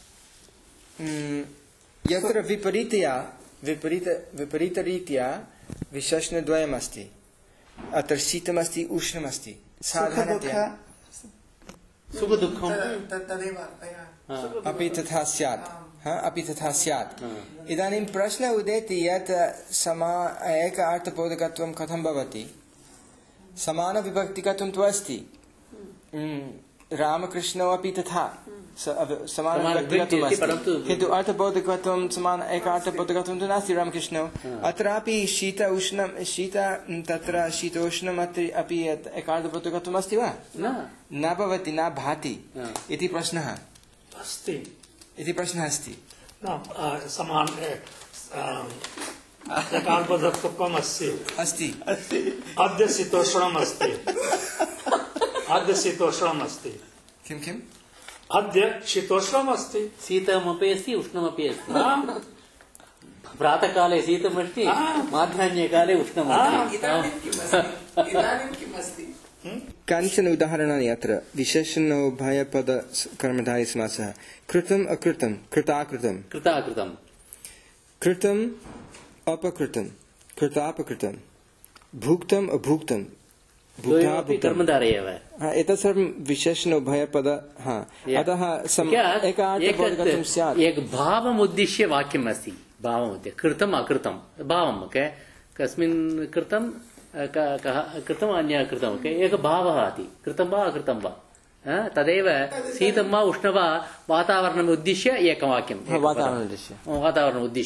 यत्र विपरीतया विपरीत विपरीतरीत्या विशेषणद्वयमस्ति अत्र शीतमस्ति उष्णमस्ति साधारणतया सुखदुःखम् अपि तथा स्यात् अपि तथा स्यात् इदानीं प्रश्नः उदेति यत् समा एक अर्थबोधकत्वं कथं भवति समानविभक्तिकत्वं तु अस्ति रामकृष्णौ अपि तथा समानविभक्तिकत्वम् अस्ति किन्तु अर्थबोधकत्वं समान एक अर्थबोधकत्वं तु नास्ति रामकृष्णौ अत्रापि शीत उष्णं शीत तत्र शीतोष्णम् अपि एक अर्थबोधकत्वम् अस्ति वा न भवति न भाति इति प्रश्नः अस्ति इति प्रश्नः अस्ति समान एकार्थबोधकत्वम् अस्ति अस्ति अद्य शीतोष्णम् अस्ति अद्य शीतोष्णम् अस्ति किं किम् अद्य शीतोष्णम् अस्ति शीतमपि अस्ति उष्णमपि अस्ति प्रातःकाले शीतमस्ति माध्याह्नकाले उष्णमस्ति कानिचन उदाहरणानि अत्र विशेषणोभयपद कर्मधारय समासः कृतम् अकृतं कृताकृतं कृताकृतं कृतम् अपकृतं कृतापकृतं भुक्तम् अभुक्तं कर्मधारय एव एतत् सर्वं विशेषणोभयपद अतः एकार्थबोधकत्वं स्यात् एक भावम् उद्दिश्य वाक्यम् अस्ति भावम् उद्दिश्य कृतम् अकृतं भावम् कस्मिन् कृतं कृतम् अन्य कृतम् एकः भावः अस्ति कृतं वा अकृतं वा तदेव शीतं वा उष्णं वा वातावरणम् उद्दिश्य एकवाक्यं वातावरणम् उद्दिश्य वातावरणम् उद्दिश्य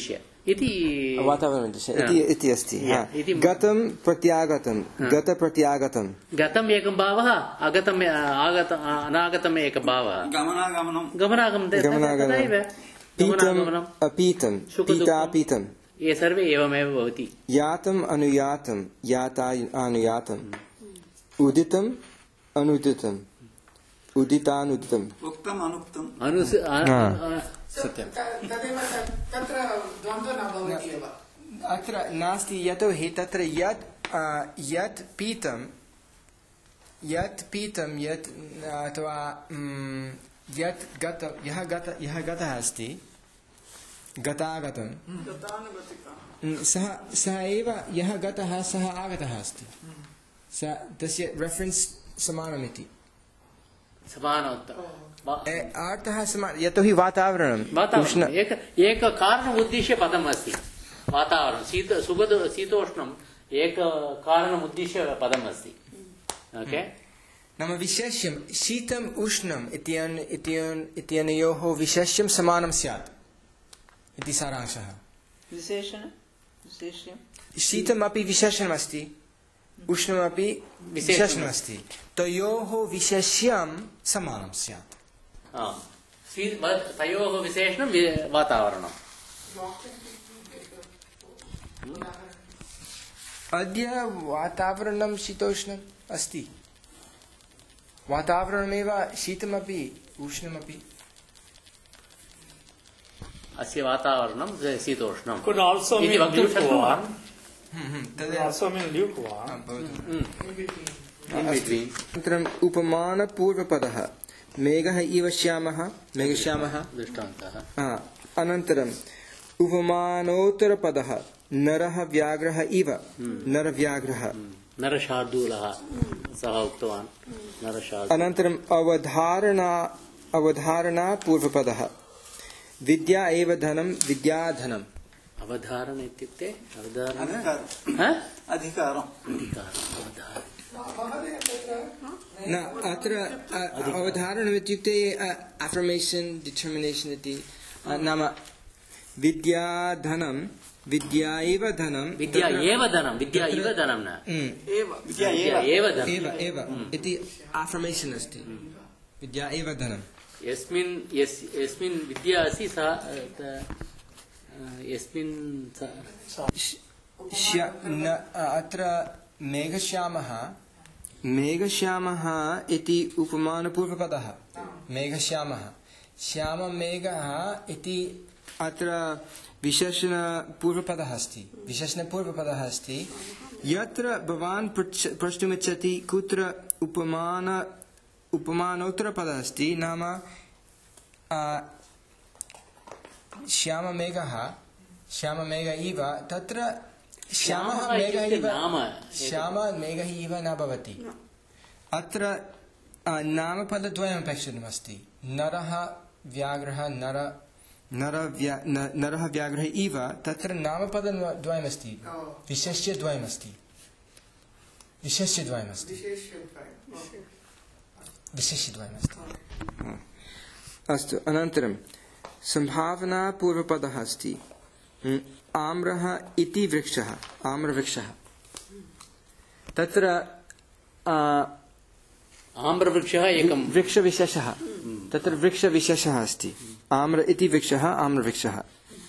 इति वातावरणविशेषः इति इति अस्ति हा। इति गतं प्रत्यागतं गत प्रत्यागतं गतम् एकं भावः अगतम् आगत अनागतम् एकं भावः गमनागमनं गमनागमनं तथैव पीतम् गमनागमनं अपीतं सुखदुःखं। पीतापीतं ये सर्वे एवमेव भवति यातम् अनुयातं याता अनुयातम् उदितम् अनुदितम् उदितानुदितम् उक्तम् अनुक्तम् अनुस सत्यं तदेव तत्र द्वन्द्वः न भवति एव अत्र नास्ति यतोहि तत्र यत् आ, यत् पीतं यत् पीतं यत् अथवा म्, यत् गत यः गत यः गतः अस्ति गतागतं म्, सः सः एव यः गतः सः आगतः अस्ति स तस्य रेफरेन्स् समानमिति समानोत्तर ए, अर्थः समान यतोहि वातावरणं उष्ण वातावरणम् एक एक कारणम् उद्दिश्य पदम् अस्ति वातावरणं शीत सुखद शीतोष्णम् एक कारणम् उद्दिश्य पदम् अस्ति ओके नाम विशेष्यं शीतम् उष्णम् इत्यन इत्यन इत्यनयोः विशेष्यं समानं स्यात् इति सारांशः विशेषण विशेष्यं शीतमपि विशेषणमस्ति उष्णमपि विशेषणमस्ति तयोः विशेष्यं समानं स्यात् आम् शी- व- तयोः विशेषणं वि- वातावरणम् अद्य वातावरणं शीतोष्णम् अस्ति वातावरणमेव शीतमपि उष्णमपि अस्य वातावरणं शीतोष्णं Could also इति mean वक्तुं शक्नुमः lukewarm. Could also mean lukewarm. in between अनन्तरम् उपमानपूर्वपदः मेघः इव श्यामः मेघश्यामः दृष्टान्तः हा, अनन्तरम् उपमानोत्तरपदः नरः व्याघ्रः इव नरव्याघ्रः नरशार्दूलः सः उक्तवान् नरशार्दूलः अनन्तरम् अवधारणा अवधारणा पूर्वपदः विद्या एव धनं विद्याधनम् अवधारण इत्युक्ते अवधारण अधिकारम् ह? अधिकारम् अधिकारम् अवधारण न अत्र अ, अवधारणम् इत्युक्ते अफर्मेशन् डिटर्मिनेशन् इति अ, नाम विद्या धनं विद्या एव धनं विद्या एव धनं विद्या इव धनं न हम्म, एव विद्या विद्या एव एव धनं एव एव इति अफर्मेशन् अस्ति विद्या एव धनं यस्मिन् यस् यस्मिन् विद्या अस्ति सा अ, त- अ, यस्मिन् सा- श्य- न अत्र मेघश्यामः मेघश्यामः इति उपमानपूर्वपदः मेघश्यामः श्याममेघः इति अत्र विशेषणपूर्वपदः अस्ति विशेषणपूर्वपदः अस्ति यत्र भवान् पृच्छ- प्रष्टुमिच्छति कुत्र उपमान उपमानोत्तरपदः अस्ति नाम आ, श्याममेघः श्याममेघ इव तत्र श्यामः श्यामः मेघः इत्युक्ते इव नाम श्याममेघः इव न भवति अत्र आ, नामपदद्वयम् अपेक्षितमस्ति नरः व्याघ्रः नर नर व्या- न- नरः व्याघ्रः इव तत्र नामपदद्वयमस्ति विशेष्यद्वयमस्ति विशेष्यद्वयमस्ति विशेष्यद्वयमस्ति अस्तु अनन्तरं सम्भावनापूर्वपदः अस्ति हम्म, आम्रः इति वृक्षः आम्रवृक्षः तत्र आ, आम्रवृक्षः एकं वृक्षविशेषः तत्र वृक्षविशेषः अस्ति आम्र इति वृक्षः आम्रवृक्षः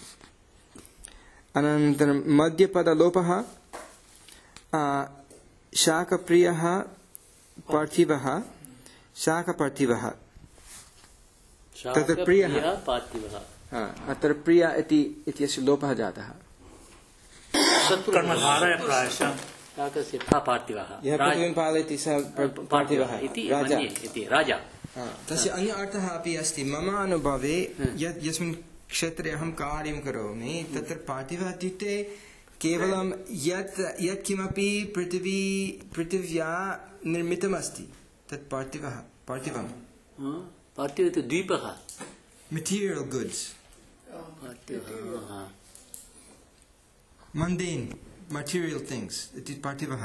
अनन्तरं मध्यपदलोपः आ, शाकप्रियः पार्थिवः शाकपार्थिवः तत्र प्रियः। शाकप्रियः पार्थिवः हा, अत्र प्रिय इति इत्यस्य लोपः जातः कर्मधारय प्रायशः शाकस्य पा- पार्थिवः यः राज- पृथिवीं पालयति सः पार्थिवः पार्थिवः इति राजा मन्ये इति राजा हा, तस्य अन्य अर्थः अपि अस्ति मम अनुभवे यत् यस्मिन् क्षेत्रे अहं कार्यं करोमि तत्र पार्थिवः इत्युक्ते केवलं यत् यत् किमपि पृथिवी पृथिव्या निर्मितमस्ति तत् पार्थिवः पार्थिवं हा? पार्थिवः इति द्वीपः material goods पार्थिवः हा। mundane material things इति पार्थिवः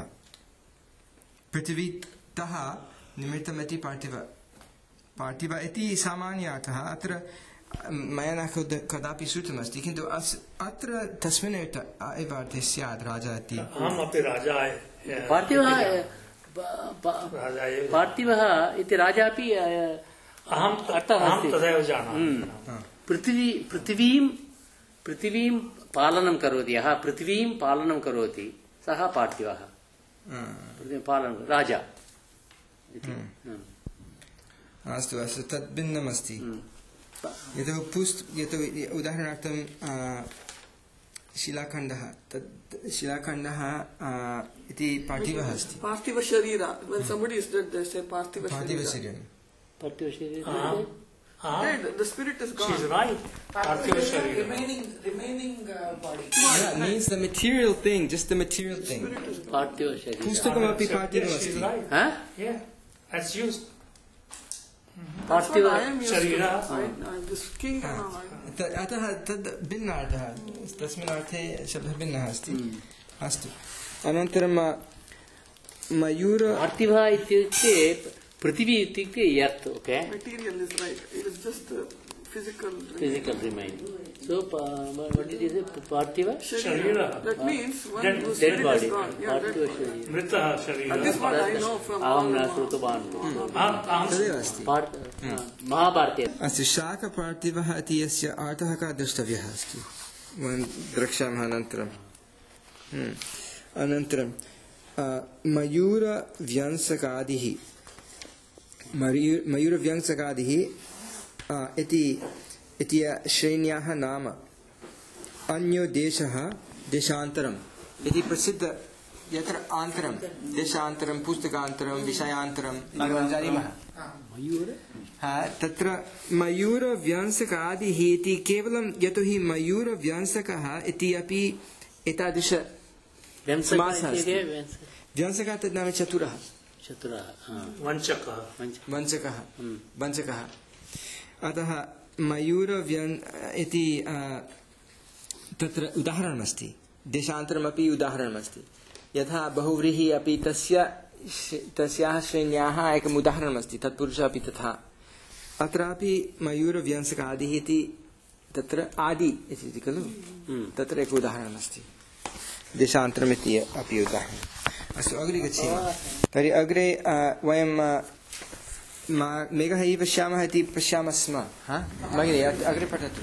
पृथिवीतः निर्मितमिति पार्थिव पार्थिव इति सामान्यार्थः अत्र मया न कदापि श्रुतमस्ति किन्तु अत्र तस्मिन् एव अर्थे स्यात् राजा इति अहमपि राजा पार्थिवः पार्थिवः इति राजा अपि अहं अहं तदेव जानामि पृथिवी पृथिवीं पृथिवीं पालनं करोति यः पृथिवीं पालनं करोति सः पार्थिवः पालनं राजा अस्तु अस्तु तद् भिन्नमस्ति यतो पुस्त यतो उदाहरणार्थं शिलाखण्डः तत् शिलाखण्डः इति पार्थिवः अस्ति पार्थिवशरीर when somebody is dead they say पार्थिवशरीरं पार्थिवशरीरं dead the spirit is gone. She's right. Paarthivasharira. remaining remaining uh, body yeah, means the material thing, just the material thing. पार्थिवशरीरं पुस्तकमपि पार्थिवम् अस्ति हाँ yeah that's used पार्थिव शरीर अतः तद् भिन्नार्थः तस्मिन् अर्थे शब्दः भिन्नः अस्ति अस्तु अनन्तरं मयूर पार्थिवः इत्युक्ते पृथिवी इत्युक्ते यत् okay material is right it is just uh, physical physical remain so what did you say पार्थिव शरीर that means one dead, whose dead spirit body is gone yeah Parthiv dead शरीर मृतः शरीर this one I know from अहं न श्रुतवान् तदेव अस्ति महाभारते अस्तु शाकपार्थिवः इति यस्य अर्थः कः द्रष्टव्यः अस्ति वयं द्रक्ष्यामः अनन्तरं अनन्तरं मयूरव्यंसकादिः मयूरव्यंसकादिः इति इति श्रेण्याः नाम अन्यो देशः देशान्तरम् इति प्रसिद्ध यत्र आन्तरं देशान्तरं पुस्तकान्तरं विषयान्तरं जानीमः तत्र मयूरव्यंसकादिः इति केवलं यतोहि मयूरव्यंसकः इति अपि एतादृश समासः अस्ति व्यंसकः तद् नाम चतुरः चतुरः वञ्चकः वञ्चकः वञ्चकः अतः मयूरव्यन् इति तत्र उदाहरणमस्ति देशान्तरमपि उदाहरणमस्ति यथा बहुव्रीहिः अपि तस्य तस्याः श्रेण्याः एकम् उदाहरणमस्ति तत्पुरुषः अपि तथा अत्रापि मयूरव्यंसकादिः इति तत्र आदि इति खलु तत्र एक उदाहरणमस्ति देशान्तरमिति अपि उदाहरणम् अस्तु अग्रे गच्छेम तर्हि अग्रे वयं मेघः इव पश्यामः इति पश्यामः स्म भगिनि अग्रे पठतु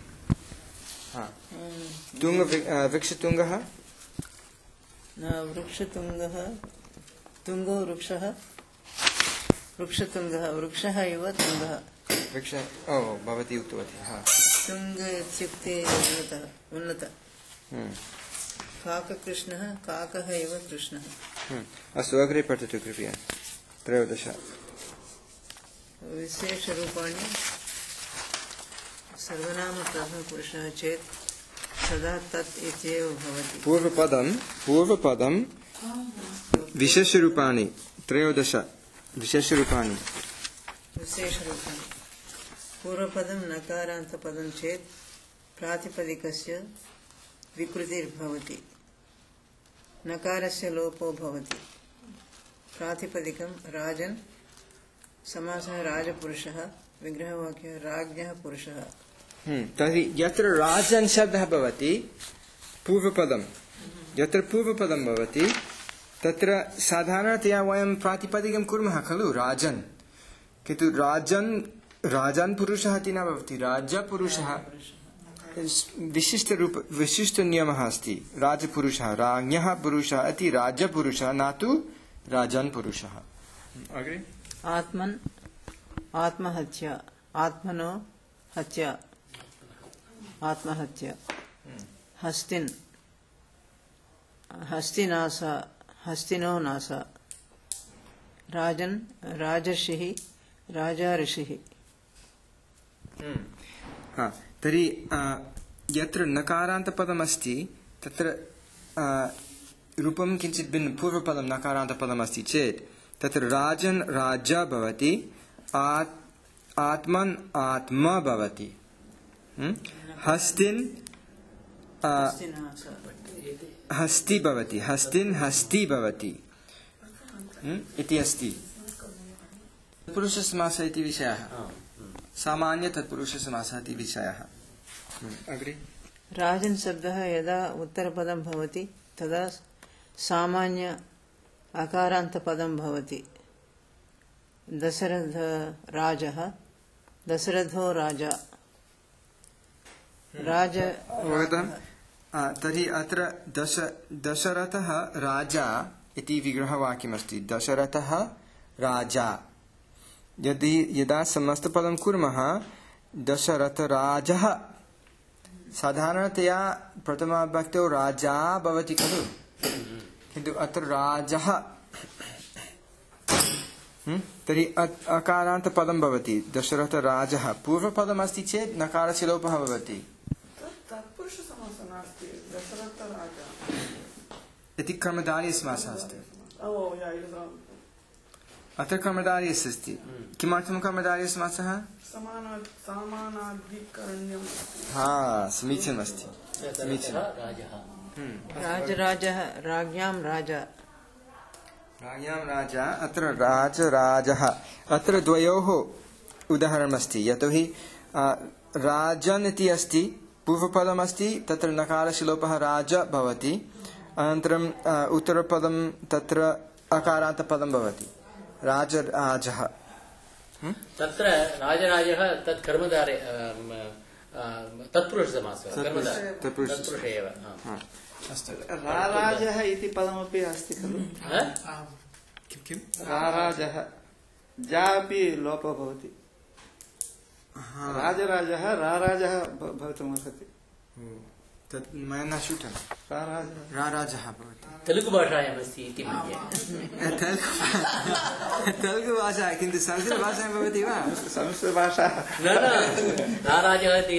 तुङ्ग वृक्षतुङ्गः वृक्षतुङ्गः तुङ्गो वृक्षः वृक्षतुङ्गः वृक्षः इव तुङ्गः वृक्ष ओ भवती उक्तवती तुङ्ग इत्युक्ते उन्नतः उन्नत काककृष्णः काकः इव कृष्णः अस्तु अग्रे पठतु कृपया त्रयोदश विशेषरूपाणि सर्वनामप्रथमपुरुषः चेत् सदा तत् इत्येव भवति पूर्वपदं पूर्वपदं विशेषरूपाणि त्रयोदश विशेषरूपाणि विशेषरूपाणि पूर्वपदं नकारान्तपदं चेत् प्रातिपदिकस्य विकृतिर्भवति नकारस्य लोपो भवति प्रातिपदिकं राजन् समासः राजपुरुषः विग्रहवाक्यः राज्ञः पुरुषः तर्हि यत्र राजन् शब्दः भवति पूर्वपदं यत्र पूर्वपदं भवति तत्र साधारणतया वयं प्रातिपदिकं कुर्मः खलु राजन् किन्तु राजन् राजन् पुरुषः इति न भवति राजपुरुषः विशिष्टरूप विशिष्टनियमः अस्ति राजपुरुषः राज्ञः पुरुषः इति राजपुरुषः न तु राजन् पुरुषः अग्रे आत्मन् आत्महत्या आत्मनो हत्या आत्महत्या हस्तिन् हस्तिनाश हस्तिनो नाश राजन् राजर्षिः राजा ऋषिः हाँ तर्हि यत्र नकारान्तपदमस्ति तत्र रूपं किञ्चित् भिन्नं पूर्वपदं नकारान्तपदमस्ति चेत् तत्र राजन् राजा भवति आत्मन् आत्मा भवति हस्तिन् हस्ति भवति हस्तिन् हस्ति भवति इति अस्ति पुरुषसमासः इति विषयः सामान्य तत्पुरुष समासः इति विषयः। अग्रे राजन् शब्दः यदा उत्तरपदं भवति तदा सामान्य अकारान्तपदं भवति। दशरथ राजः, दशरथो राजा। राज अवगतम्? तर्हि अत्र दश दशरथः राजा इति विग्रहवाक्यमस्ति। दशरथः राजा। यदि यदा समस्तपदं कुर्मः दशरथराजः, साधारणतया प्रथमाविभक्तौ राजा भवति खलु, किन्तु अत्र राजः, तर्हि अकारान्तपदं भवति। दशरथराजः पूर्वपदमस्ति चेत् नकारस्य लोपः भवति। इति कर्मधारयसमासः अस्ति। अत्र कर्मधारयस्य अस्ति। किमर्थं कर्मधारयसमासः? हा, समीचीनमस्ति, समीचीनं। राजराजः, राज्ञां राजा। राज्ञां राजा, अत्र राजराजः। अत्र द्वयोः उदाहरणमस्ति। यतोहि राजन् इति अस्ति, पूर्वपदमस्ति, तत्र नकारस्य लोपः राज भवति। अनन्तरम् उत्तरपदं तत्र अकारान्तपदं भवति। राजराजः। तत्र राजराजः तत् कर्मधारे तत्पुरुषसमासः, तत्पुरुष एव। अस्तु। राराजः इति पदमपि अस्ति खलु। किं किं? राराजः जा अपि लोपः भवति। राजराजः राराजः भवितुमर्हति। तत् मया न श्रुतं। राराजः राराजः भवति। तेलुगुभाषायाम् अस्ति इति मन्ये। तेलुगुभाषा, किन्तु संस्कृतभाषायां भवति वा? संस्कृतभाषा न न, राराजः इति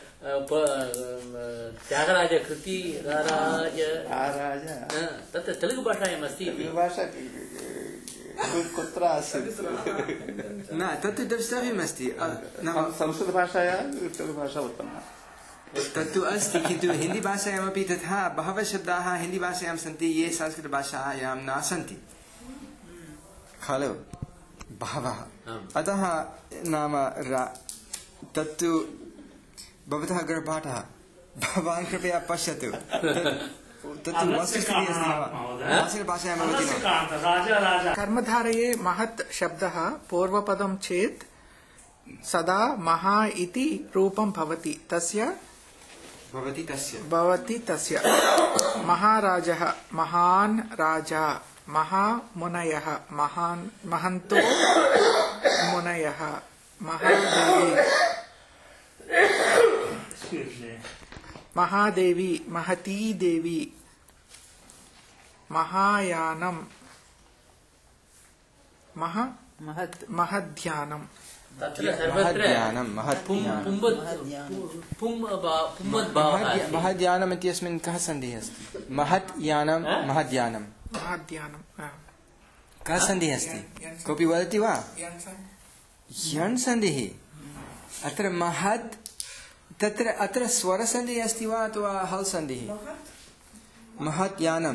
त्यागराजकृति राराज राराज तत्र तेलुगुभाषायाम् अस्ति इति। भाषा कुत्र अस्ति? न, तत्तु द्रष्टव्यमस्ति। संस्कृतभाषायां तेलुगुभाषा उत्पन्ना। तत्तु अस्ति, किन्तु हिन्दीभाषायामपि तथा बहवः शब्दाः हिन्दीभाषायां सन्ति ये संस्कृतभाषायां न सन्ति खलु, बहवः। अतः नाम तत्तु भवतः गर्भाटः, भवान् कृपया पश्यतु। तत्तु वस्तुस्थितिः अस्ति न वा? संस्कृतभाषायां भवति न। कर्मधारये महत् शब्दः पूर्वपदं चेत् सदा महा इति रूपं भवति। तस्य भवति तस्य भवति तस्य महाराजः, महान् राजा, महामुनयः, महान् महन्तो मुनयः, महादेवी, महादेवी, महती देवी, महायानं, महा महत् महध्यानं। तत्र सर्वत्र महद्यानम् इत्यस्मिन् कः सन्धिः अस्ति? महत् यानं, महद्यानं, महध्यानं कः सन्धिः अस्ति? कोऽपि वदति वा? यण् सन्धिः। अत्र महत्, तत्र अत्र स्वरसन्धिः अस्ति वा अथवा हल् सन्धिः? महत् यानं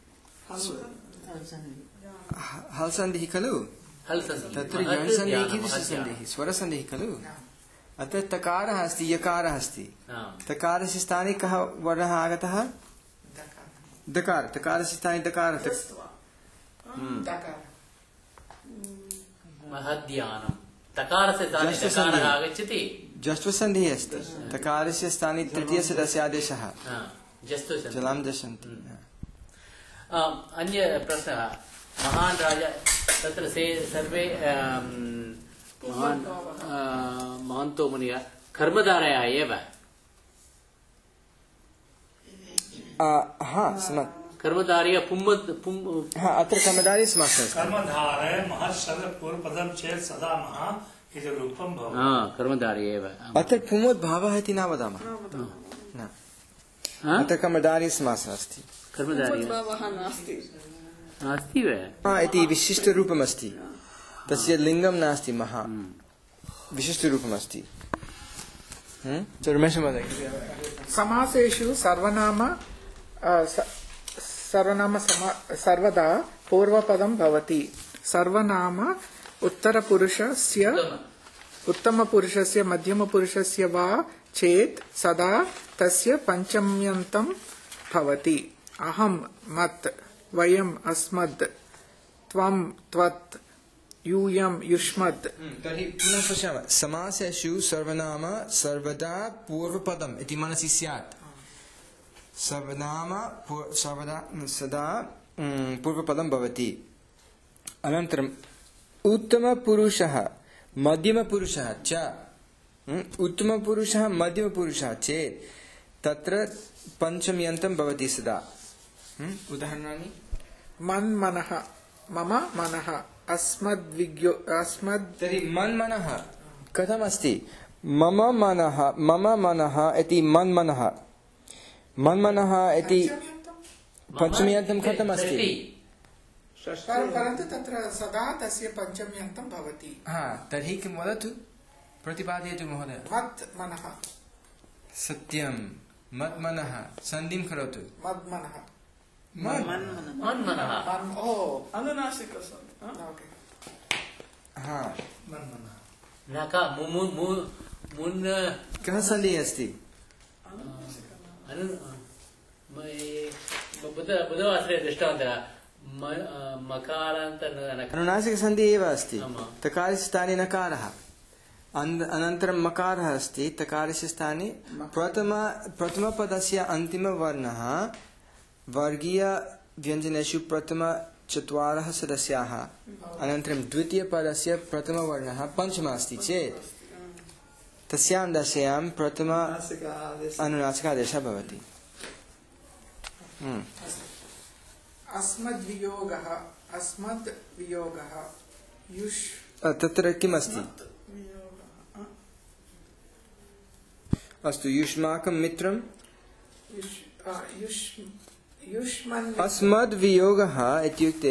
हल् सन्धिः खलु। तत्र यण् सन्धिः कीदृशसन्धिः? स्वरसन्धिः खलु। अत्र तकारः अस्ति, यकारः अस्ति। तकारस्य स्थाने कः वर्णः आगतः? दकार। तकारस्य स्थाने दकारः। महद्यानं तकारस्य स्थाने दकारः आगच्छति। जस्त्वसन्धिः अस्ति। तकारस्य स्थाने तृतीयस्य दस्यादेशः। जलां दशन्ति। अन्य प्रश्नः, महान् राजा, तत्र से सर्वे महान् महान्तो मुनिः कर्मधारयः एव। हा, सम्यक्। कर्मधारय पुम्मद् पुम् हा, अत्र कर्मधारय समासः अस्ति। कर्मधारय महत् शब्द पूर्वपदं चेत् सदा महा इति रूपं भवति। हा, कर्मधारय एव। अत्र पुमोद्भावः इति न वदामः। न, अत्र कर्मधारय समासः अस्ति। कर्मधारय नास्ति वा? इति विशिष्टरूपमस्ति। तस्य लिङ्गं नास्ति। महा विशिष्टरूपमस्ति। समासेषु सर्वनाम सर्वनाम सर्वदा पूर्वपदं भवति। सर्वनाम उत्तरपुरुषस्य उत्तमपुरुषस्य मध्यमपुरुषस्य वा चेत् सदा तस्य पञ्चम्यन्तं भवति। अहं मत् वयम् अस्मद् त्वं त्वत् यूयं युष्मद्। तर्हि पुनः पश्यामः समासेषु सर्वनाम सर्वदा पूर्वपदम् इति मनसि स्यात्। सर्वनाम सर्वदा सदा पूर्वपदं भवति। अनन्तरम् उत्तमपुरुषः मध्यमपुरुषः च उत्तमपुरुषः मध्यमपुरुषः चेत् तत्र पञ्चम्यन्तं भवति सदा। उदाहरणानि मन्मनः मम मनः अस्मद्विज्ञो अस्मद्। तर्हि मन्मनः कथमस्ति? मम मनः मम मनः इति मन्मनः मन्मनः इति पञ्चम्यन्तं कथमस्ति? परन्तु तत्र सदा तस्य पञ्चम्यन्तं भवति। हा तर्हि किं वदतु प्रतिपादयतु महोदय। मत् मनः सत्यं मत् मनः सन्धिं करोतु। मद्मनः मन्मनः ओ अनुनासिकसन्धि। ओके हा नका मु मु मुन् कः सन्धिः अस्ति? बुधवासरे दृष्टवन्तः मकारान्त अनुनासिकसन्धिः एव अस्ति। तकारस्य स्थाने नकारः अनन्तरं मकारः अस्ति। तकारस्य स्थाने प्रथम प्रथमपदस्य अन्तिमवर्णः वर्गीयव्यञ्जनेषु प्रथमचत्वारः सदस्याः अनन्तरं द्वितीयपदस्य प्रथमवर्णः पञ्चमः अस्ति चेत् तस्यां दशायां प्रथम अनुनासिकादेशः भवति। अस्मद्वियोगः अस्मद् वियोगः युष् तत्र किम् अस्ति? अस्तु युष्माकं मित्रं अस्मद् वियोगः इत्युक्ते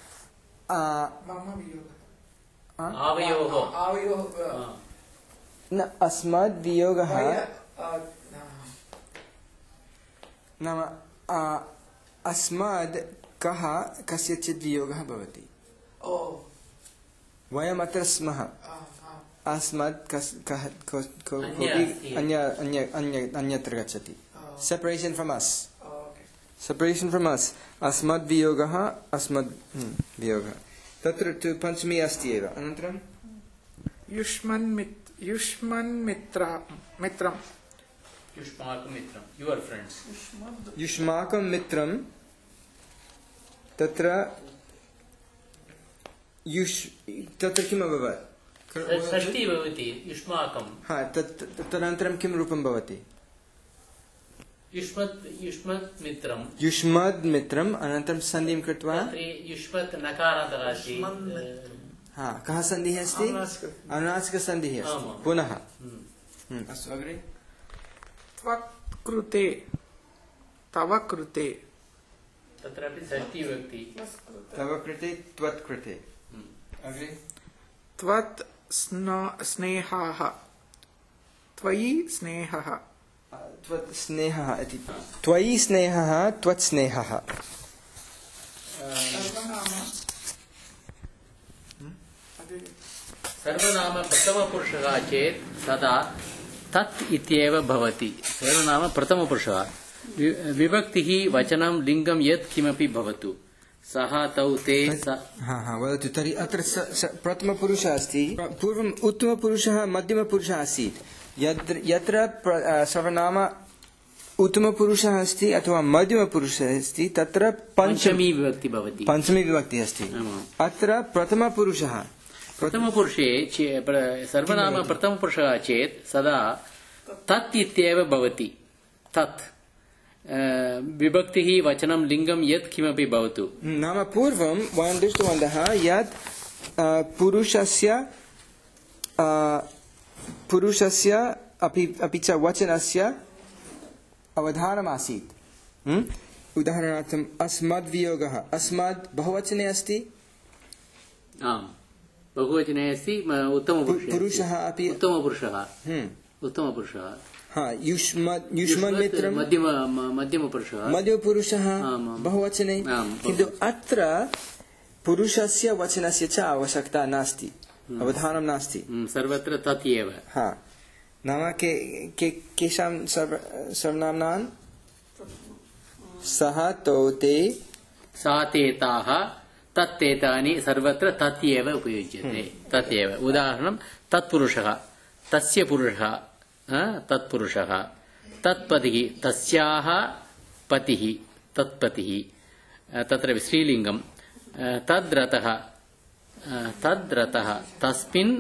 मम वियोगः आवयोः आवयोः न अस्मद् वियोगः नाम अस्मद् कः कस्यचित् वियोगः भवति। वयम् अत्र स्मः अस्मद् कः कोऽपि अन्य अन्य अन्य अन्यत्र गच्छति। Separation from us separation from us अस्मद् वियोगः अस्मद् वियोगः तत्र तु पञ्चमी अस्ति एव। अनन्तरं युष्मन् मित् युष्मन् मित्र मित्रं युष्माकं मित्रं युवर् फ्रेण्ड्स् युष्माकं मित्रं तत्र युष् तत्र किम् अभवत्? षष्ठी भवति युष्माकं। हा तत् तदनन्तरं किं रूपं भवति? युष्मत् युष्मत् मित्रं युष्मद् मित्रम् अनन्तरं सन्धिं कृत्वा युष्मत् नकारान्तः अस्ति। हा कः सन्धिः अस्ति? अनुनासिकसन्धिः अस्ति पुनः। अस्तु अग्रे त्वत्कृते तव कृते तत्रापि षष्ठी विभक्ति तव कृते त्वत् कृते। अग्रे त्वत् स्नेहाः त्वयि स्नेहः त्वत् स्नेहः इति त्वयि स्नेहः त्वत् स्नेहः। सर्वनाम प्रथमपुरुषः चेत् सदा तत् इत्येव भवति। सर्वनाम प्रथमपुरुषः विभक्तिः वचनं लिङ्गं यत् किमपि भवतु सः तौ ते हा हा वदतु। तर्हि अत्र प्रथमपुरुषः अस्ति। पूर्वम् उत्तमपुरुषः मध्यमपुरुषः आसीत्। यत्र यत्र सर्वनाम उत्तमपुरुषः अस्ति अथवा मध्यमपुरुषः अस्ति तत्र पञ्चमी विभक्ति भवति। पञ्चमी विभक्तिः अस्ति। अत्र प्रथमपुरुषः प्रथमपुरुषे सर्वनाम प्रथमपुरुषः चेत् सदा तत् इत्येव भवति। तत् विभक्तिः वचनं लिङ्गं यत् किमपि भवतु। नाम पूर्वं वयं दृष्टवन्तः यत् पुरुषस्य पुरुषस्य अपि अपि च वचनस्य अवधानमासीत्। उदाहरणार्थम् अस्मद्वियोगः अस्मद् बहुवचने अस्ति। आम् बहुवचने अस्ति। पुरुषः अपि उत्तमपुरुषः उत्तमपुरुषः हा युष्मद् युष्मन् मित्रं मध्यम मध्यमपुरुषः मध्यमपुरुषः बहुवचने। किन्तु अत्र पुरुषस्य वचनस्य च आवश्यकता नास्ति। अवधानं नास्ति सर्वत्र तत् एव हा नाम के के केषां सर्वनाम्नान् सः तौ ते सा ते ताः तत्तेतानि सर्वत्र तत् एव उपयुज्यते तत् एव उदाहरणं तत्पुरुषः तस्य पुरुषः तत्पुरुषः तत्पतिः तस्याः पतिः तत्पतिः तत्र स्त्रीलिङ्गं तद्रतः तद्रतः तस्मिन्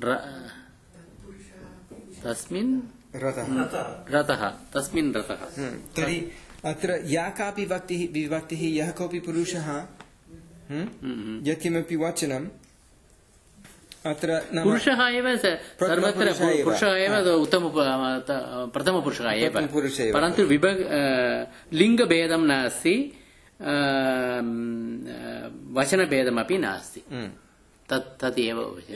तस्मिन् रतः तस्मिन् रतः तर्हि अत्र या कापि विभक्तिः विभक्तिः यः कोऽपि पुरुषः यत्किमपि वचनम् अत्र पुरुषः एव सर्वत्र पुरुषः एव उत्तम प्रथमपुरुषः एव परन्तु विभक् लिङ्गभेदं नास्ति वचनभेदमपि नास्ति तत् तदेव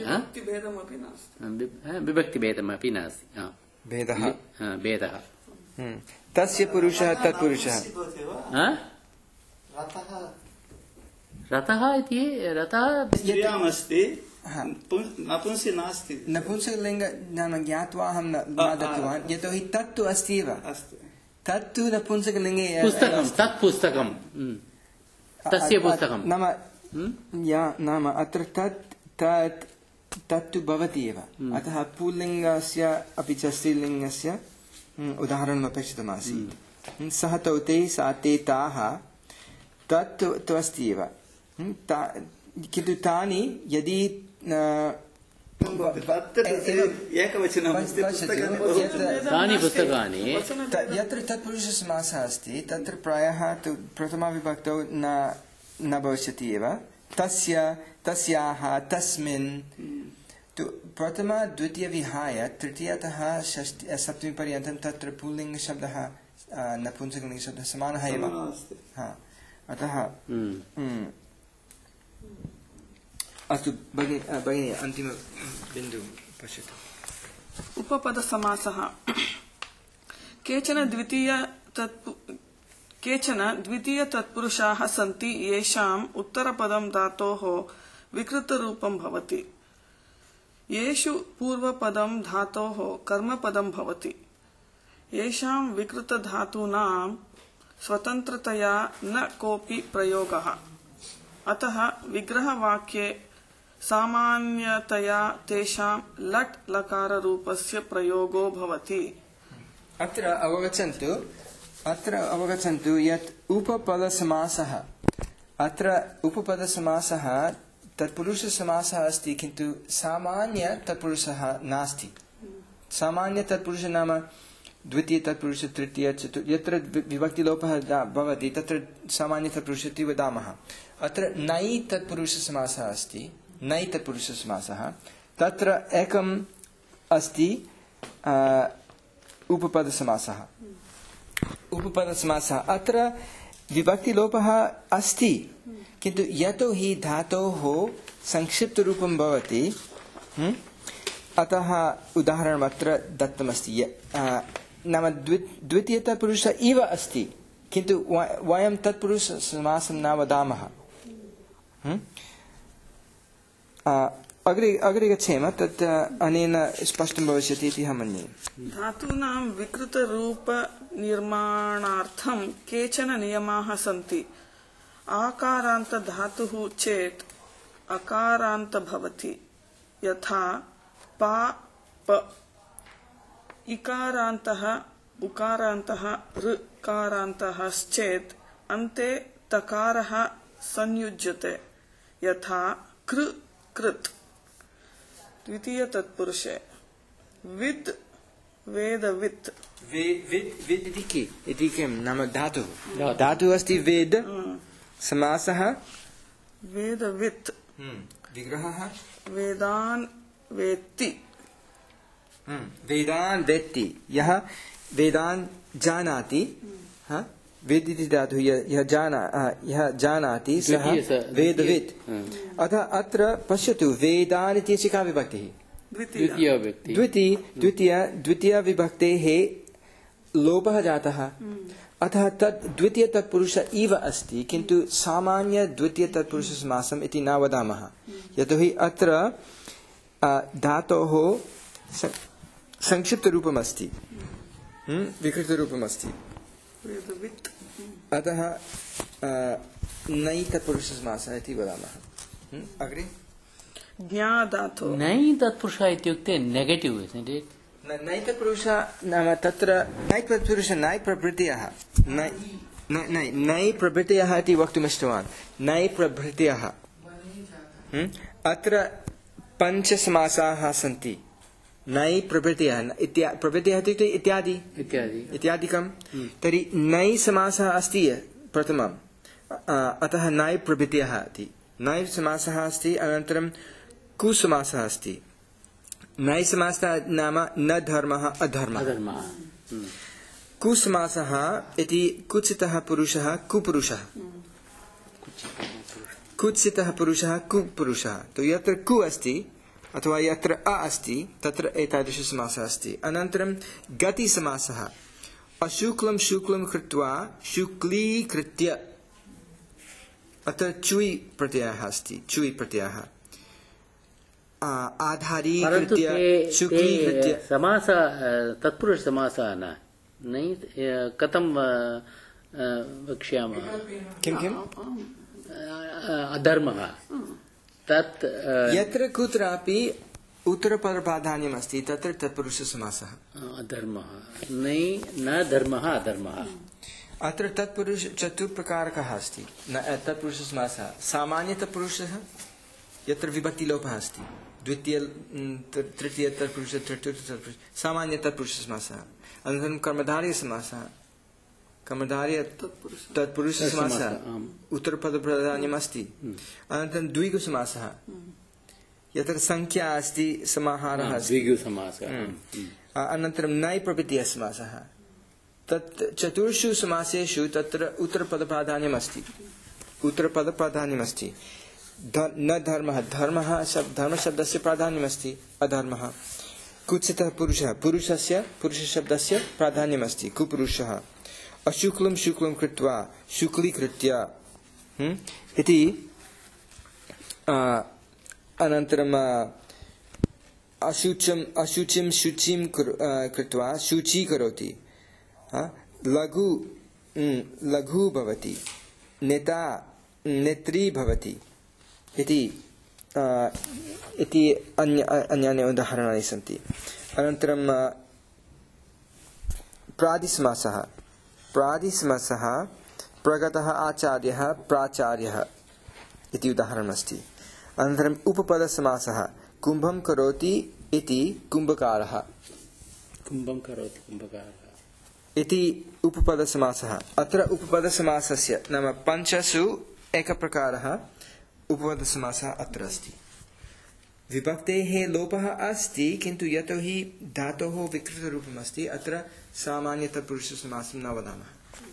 विभक्तिभेदमपि नास्ति भेदः भेदः तस्य पुरुषः तत्पुरुषः रतः इति रतः स्त्रियामस्ति नपुंसक नास्ति नपुंसकलिङ्ग नाम ज्ञात्वा अहं न दत्तवान् यतोहि तत्तु अस्ति एव तत्तु नपुंसकलिङ्गे पुस्तकं तत् पुस्तकं तस्य पुस्तकं नाम या नाम अत्र तत् तत् तत्तु भवति एव अतः पुल्लिङ्गस्य अपि च स्त्रीलिङ्गस्य उदाहरणम् अपेक्षितमासीत् सः तौ ते सा ते ताः तत् तु अस्ति एव किन्तु तानि यदि तानि पुस्तकानि यत्र तत्पुरुषसमासः अस्ति तत्र प्रायः तु प्रथमाविभक्तौ न न भविष्यति एव तस्य तस्याः तस्मिन् तु प्रथमा द्वितीय विहाय तृतीयतः षष्टि सप्तमीपर्यन्तं तत्र पुल्लिङ्गशब्दः नपुंसकलिङ्गशब्दः समानः एव अतः अस्तु भगिनी भगिनी अन्तिमबिन्दुं पश्यतु उपपदसमासः केचन द्वितीय केचन द्वितीय तत्पुरुषाः सन्ति येषाम् उत्तरपदं धातोः विकृतरूपं भवति येषु पूर्वपदं धातोः कर्मपदं भवति येषां विकृतधातूनां स्वतन्त्रतया न कोऽपि प्रयोगः अतः विग्रहवाक्ये सामान्यतया तेषां लट् लकाररूपस्य प्रयोगो भवति अत्र अवगच्छन्तु अत्र अवगच्छन्तु यत् उपपदसमासः अत्र उपपदसमासः तत्पुरुषसमासः अस्ति किन्तु सामान्य तत्पुरुषः नास्ति सामान्य तत्पुरुष नाम द्वितीय तत्पुरुष तृतीय चतुर्थ यत्र विभक्तिलोपः भवति तत्र सामान्य तत्पुरुष इति वदामः अत्र नै तत्पुरुषसमासः अस्ति नै तत्पुरुषसमासः तत्र एकम् अस्ति उपपदसमासः उपपदसमासः अत्र विभक्तिलोपः अस्ति किन्तु यतो हि धातोः संक्षिप्तरूपं भवति अतः उदाहरणम् अत्र दत्तमस्ति नाम द्वितीय तत्पुरुष इव अस्ति किन्तु वयं तत्पुरुषसमासं न वदामः अग्रे अग्रे गच्छेम तत् अनेन स्पष्टं भविष्यति इति अहं मन्ये धातूनां विकृतरूपनिर्माणार्थं केचन नियमाः सन्ति आकारान्तधातुः चेत् अकारान्त भवति यथा पा प इकारान्तः उकारान्तः ऋकारान्तः चेत् अन्ते तकारः संयुज्यते यथा कृ कृत् द्वितीय तत्पुरुषे विद् वेदवित् विद् विद् इति के इति किं नाम धातुः धातुः अस्ति वेद समासः वेदवित् विग्रहः वेदान् वेत्ति वेदान् वेत्ति यः वेदान् जानाति वेद इति धातुः यः जाना यः जानाति सः वेदवित् अतः अत्र पश्यतु वेदान् इत्यस्य का विभक्तिः द्वितीय द्वितीय द्वितीयविभक्तेः लोपः जातः अतः तत् द्वितीय तत्पुरुष इव अस्ति किन्तु सामान्य द्वितीय तत्पुरुषसमासम् इति न वदामः यतोहि अत्र धातोः संक्षिप्तरूपमस्ति, विकृतरूपमस्ति। अतः नै तत्पुरुषसमासः इति वदामः। अग्रे ज्ञा धातु नै तत्पुरुष इत्युक्ते नेगेटिव्, isn't it? नै तत्पुरुष नाम तत्र नै तत्पुरुष नै प्रभृतयः नै नै नै प्रभृतयः इति वक्तुमिष्टवान्। नै प्रभृतयः अत्र पञ्चसमासाः सन्ति। नै प्रभृतयः प्रभृतयः इत्युक्ते इत्यादि इत्यादि इत्यादिकं। तर्हि नै समासः अस्ति प्रथमम्, अतः नै प्रभृतयः इति नै समासः अस्ति। अनन्तरं कुसमासः अस्ति। नै समासः नाम न धर्मः अधर्मः। कुसमासः इति कुत्सितः पुरुषः कुपुरुषः, कुत्सितः पुरुषः कुपुरुषः। तो यत्र कु अस्ति अथवा यत्र अ अस्ति तत्र एतादृशसमासः अस्ति। अनन्तरं गतिसमासः अशुक्लं शुक्लं कृत्वा शुक्लीकृत्य, अत्र चुयि प्रत्ययः अस्ति, चुयि प्रत्ययः आधारीकृत्य शुक्लीकृत्य। समास तत्पुरुष समासः न नै कथं वक्ष्यामः? किं किम्? अधर्मः तत् यत्र कुत्रापि उत्तरपदप्राधान्यम् अस्ति तत्र तत्पुरुषसमासः अधर्मः। नै न धर्मः अधर्मः। अत्र तत्पुरुष चतुर्प्रकारकः अस्ति तत्पुरुषसमासः। सामान्यतत्पुरुषः यत्र विभक्तिलोपः अस्ति, द्वितीय तृतीय तत्पुरुष चतुर्थ तत्पुरुष सामान्य तत्पुरुषसमासः। अनन्तरं कर्मधारयसमासः, कर्मधारय तत्पुरुषसमासः उत्तरपदप्राधान्यम् अस्ति। अनन्तरं द्विगुसमासः यत्र संख्या अस्ति, समाहारः अस्ति, द्विगुसमासः। अनन्तरं नै प्रभृतयः। तत् चतुर्षु समासेषु तत्र उत्तरपदप्राधान्यम् अस्ति, उत्तरपदप्राधान्यम् अस्ति। न धर्मः, धर्मः शब्द धर्मशब्दस्य प्राधान्यमस्ति, अधर्मः। कुत्सितः पुरुषः, पुरुषस्य पुरुषशब्दस्य प्राधान्यमस्ति, कुपुरुषः। अशुक्लं शुक्लं कृत्वा शुक्लीकृत्य इति। अनन्तरम् अशुचिं अशुचिं शुचिं कृत्वा शुचि करोति। लघु लघु भवति, नेता नेत्री भवति इति इति अन्य अन्यानि उदाहरणानि सन्ति। अनन्तरं प्रादिसमासः, प्रादिसमासः प्रगतः आचार्यः प्राचार्यः इति उदाहरणमस्ति। अनन्तरम् उपपदसमासः कुम्भं करोति इति कुम्भकारः, कुम्भं करोति कुम्भकारः इति उपपदसमासः। अत्र उपपदसमासस्य नाम पञ्चसु एकप्रकारः उपपदसमासः अत्र अस्ति। विभक्तेः लोपः अस्ति, किन्तु यतोहि धातोः विकृतरूपमस्ति अत्र सामान्यतत्पुरुषसमासं न वदामः।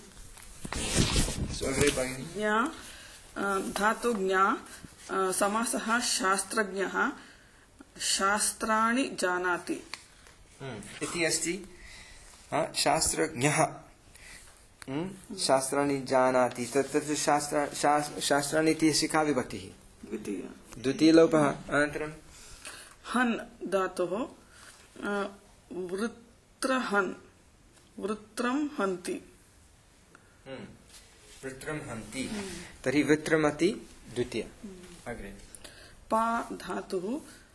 ज्ञा धातु ज्ञा समासः शास्त्रज्ञः शास्त्राणि जानाति इति अस्ति। शास्त्रज्ञः शास्त्राणि जानाति, तत्र शास्त्र शास्त्राणि इति का विभक्तिः? द्वितीय द्वितीयलोपः। अनन्तरं हन् धातुः वृत्रहन्, वृत्रं हन्ति, वृत्रं हन्ति, तर्हि वृत्रमति द्वितीय। अग्रे पा धातुः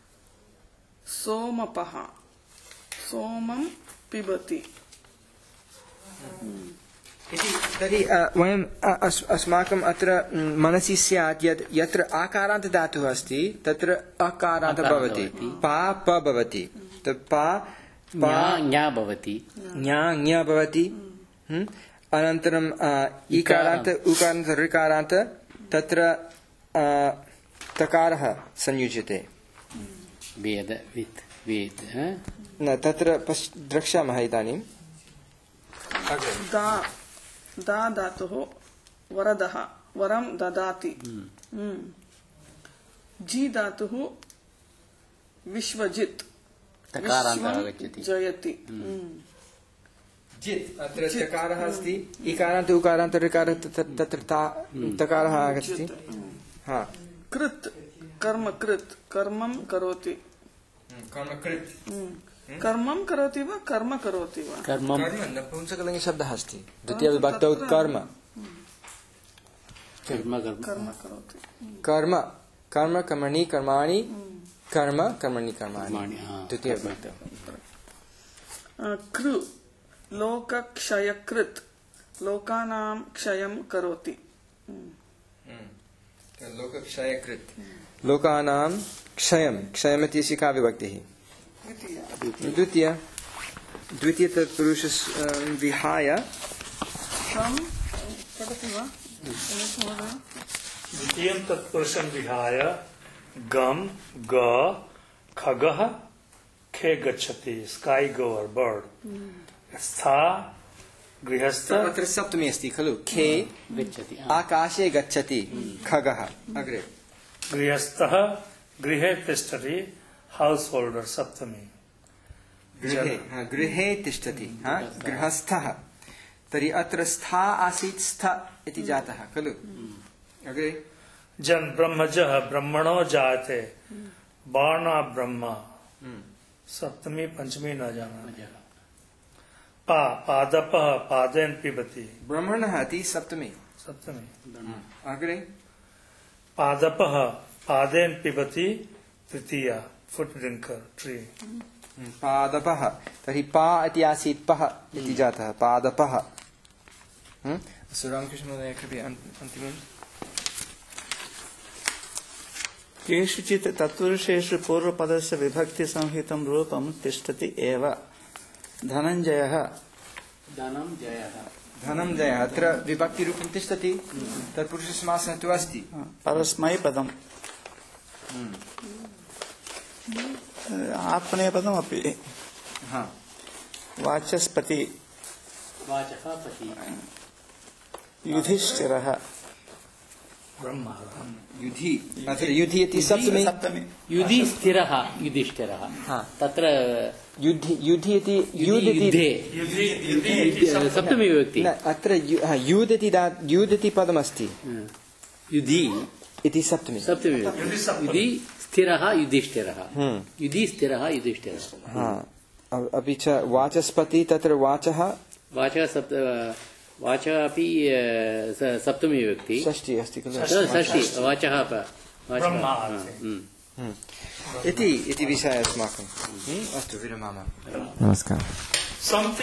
सोमपः, सोमं पिबति इति। तर्हि वयम् अस्माकम् अत्र मनसि स्यात् यत् यत्र आकारान्त धातुः अस्ति तत्र अकारान्त भवति, पा प भवति, पा ज्ञा भवति, ज्ञा ज्ञा भवति। अनन्तरम् इकारान्त उकारान्त ऋकारान्त तत्र तकारः संयुज्यते। वेद वित् वेद न तत्र द्रक्ष्यामः इदानीं। दा दा धातुः वरदः, वरं ददाति। जी धातुः विश्वजित्, विश्वं जयति। जित् अत्र तकारः अस्ति, इकारान्त उकारान्त ऋकारान्त तत्र तकारः आगच्छति। हा कृत् कर्म कृत्, कर्मं करोति। कर्मकृत् कर्मं करोति वा कर्म करोति वा कर्मं कर्म नपुंसकलिङ्गे शब्दः अस्ति द्वितीयविभक्तौ कर्म कर्म कर्म कर्म करोति कर्म कर्म कर्मणि कर्माणि कर्म कर्मणि कर्माणि कर्माणि, हाँ। द्वितीयविभक्तौ कृ लोकक्षयकृत् लोकानां क्षयं करोति लोकक्षयकृत् लोकानां क्षयं क्षयमिति का विभक्तिः द्वितीय द्वितीय तत्पुरुष विहाय तं पठति वा द्वितीयं तत्पुरुषं विहाय गम ग खगः खे गच्छति स्काई गोवर बर्ड स्था गृहस्थ अत्र सप्तमी अस्ति खलु खे गच्छति आकाशे गच्छति खगः अग्रे गृहस्थः गृहे तिष्ठति हाउस होल्डर सप्तमी गृहे हा, गृहे तिष्ठति हा, गृहस्थः तर्हि अत्र स्था आसीत् स्थ इति जातः खलु अग्रे जन ब्रह्मजः ब्रह्मणो जायते बाणा ब्रह्म सप्तमी पंचमी न जाना पा पादपः पादेन पिबति ब्रह्मणः इति सप्तमी सप्तमी अग्रे पादपः पादेन पिबति तृतीया फुट ड्रिंकर ट्री पादपः तर्हि पा इति आसीत् पः इति जातः पादपः रामकृष्णमहोदय कृपया अन्तिमम् केषुचित् तत्पुरुषेषु पूर्वपदस्य विभक्तिसंहितं रूपं तिष्ठति एव धनञ्जयः धनं जयः धनं जयः अत्र विभक्तिरूपं तिष्ठति तत्पुरुषसमासः तु अस्ति परस्मैपदम् आत्मनेपदमपि हा वाचस्पति वाचः पति युधिष्ठिरः ब्रह्म युधि अत्र युधि इति सप्तमी सप्तमी युधि स्थिरः युधिष्ठिरः हा तत्र युधि युधि इति युद् युद्धे इति सप्तमी विभक्ति न अत्र यु- हा, युद् इति दा- युद् इति पदमस्ति युधि इति सप्तमी सप्तमी विभक्ति युधि स्थिरः युधिष्ठिरः युधि स्थिरः युधिष्ठिरः हा अ- अपि च वाचस्पति तत्र वाचः वाचः सप्त वाचः अपि अ, स- सप्तमी विभक्ति षष्ठी अस्ति खलु षष्ठी वाचः प- वाचः ब्रह्म हा, अस्ति। हम्म। इति इति विषयः अस्माकं हम्म, अस्तु विरमामः नमस्कारः something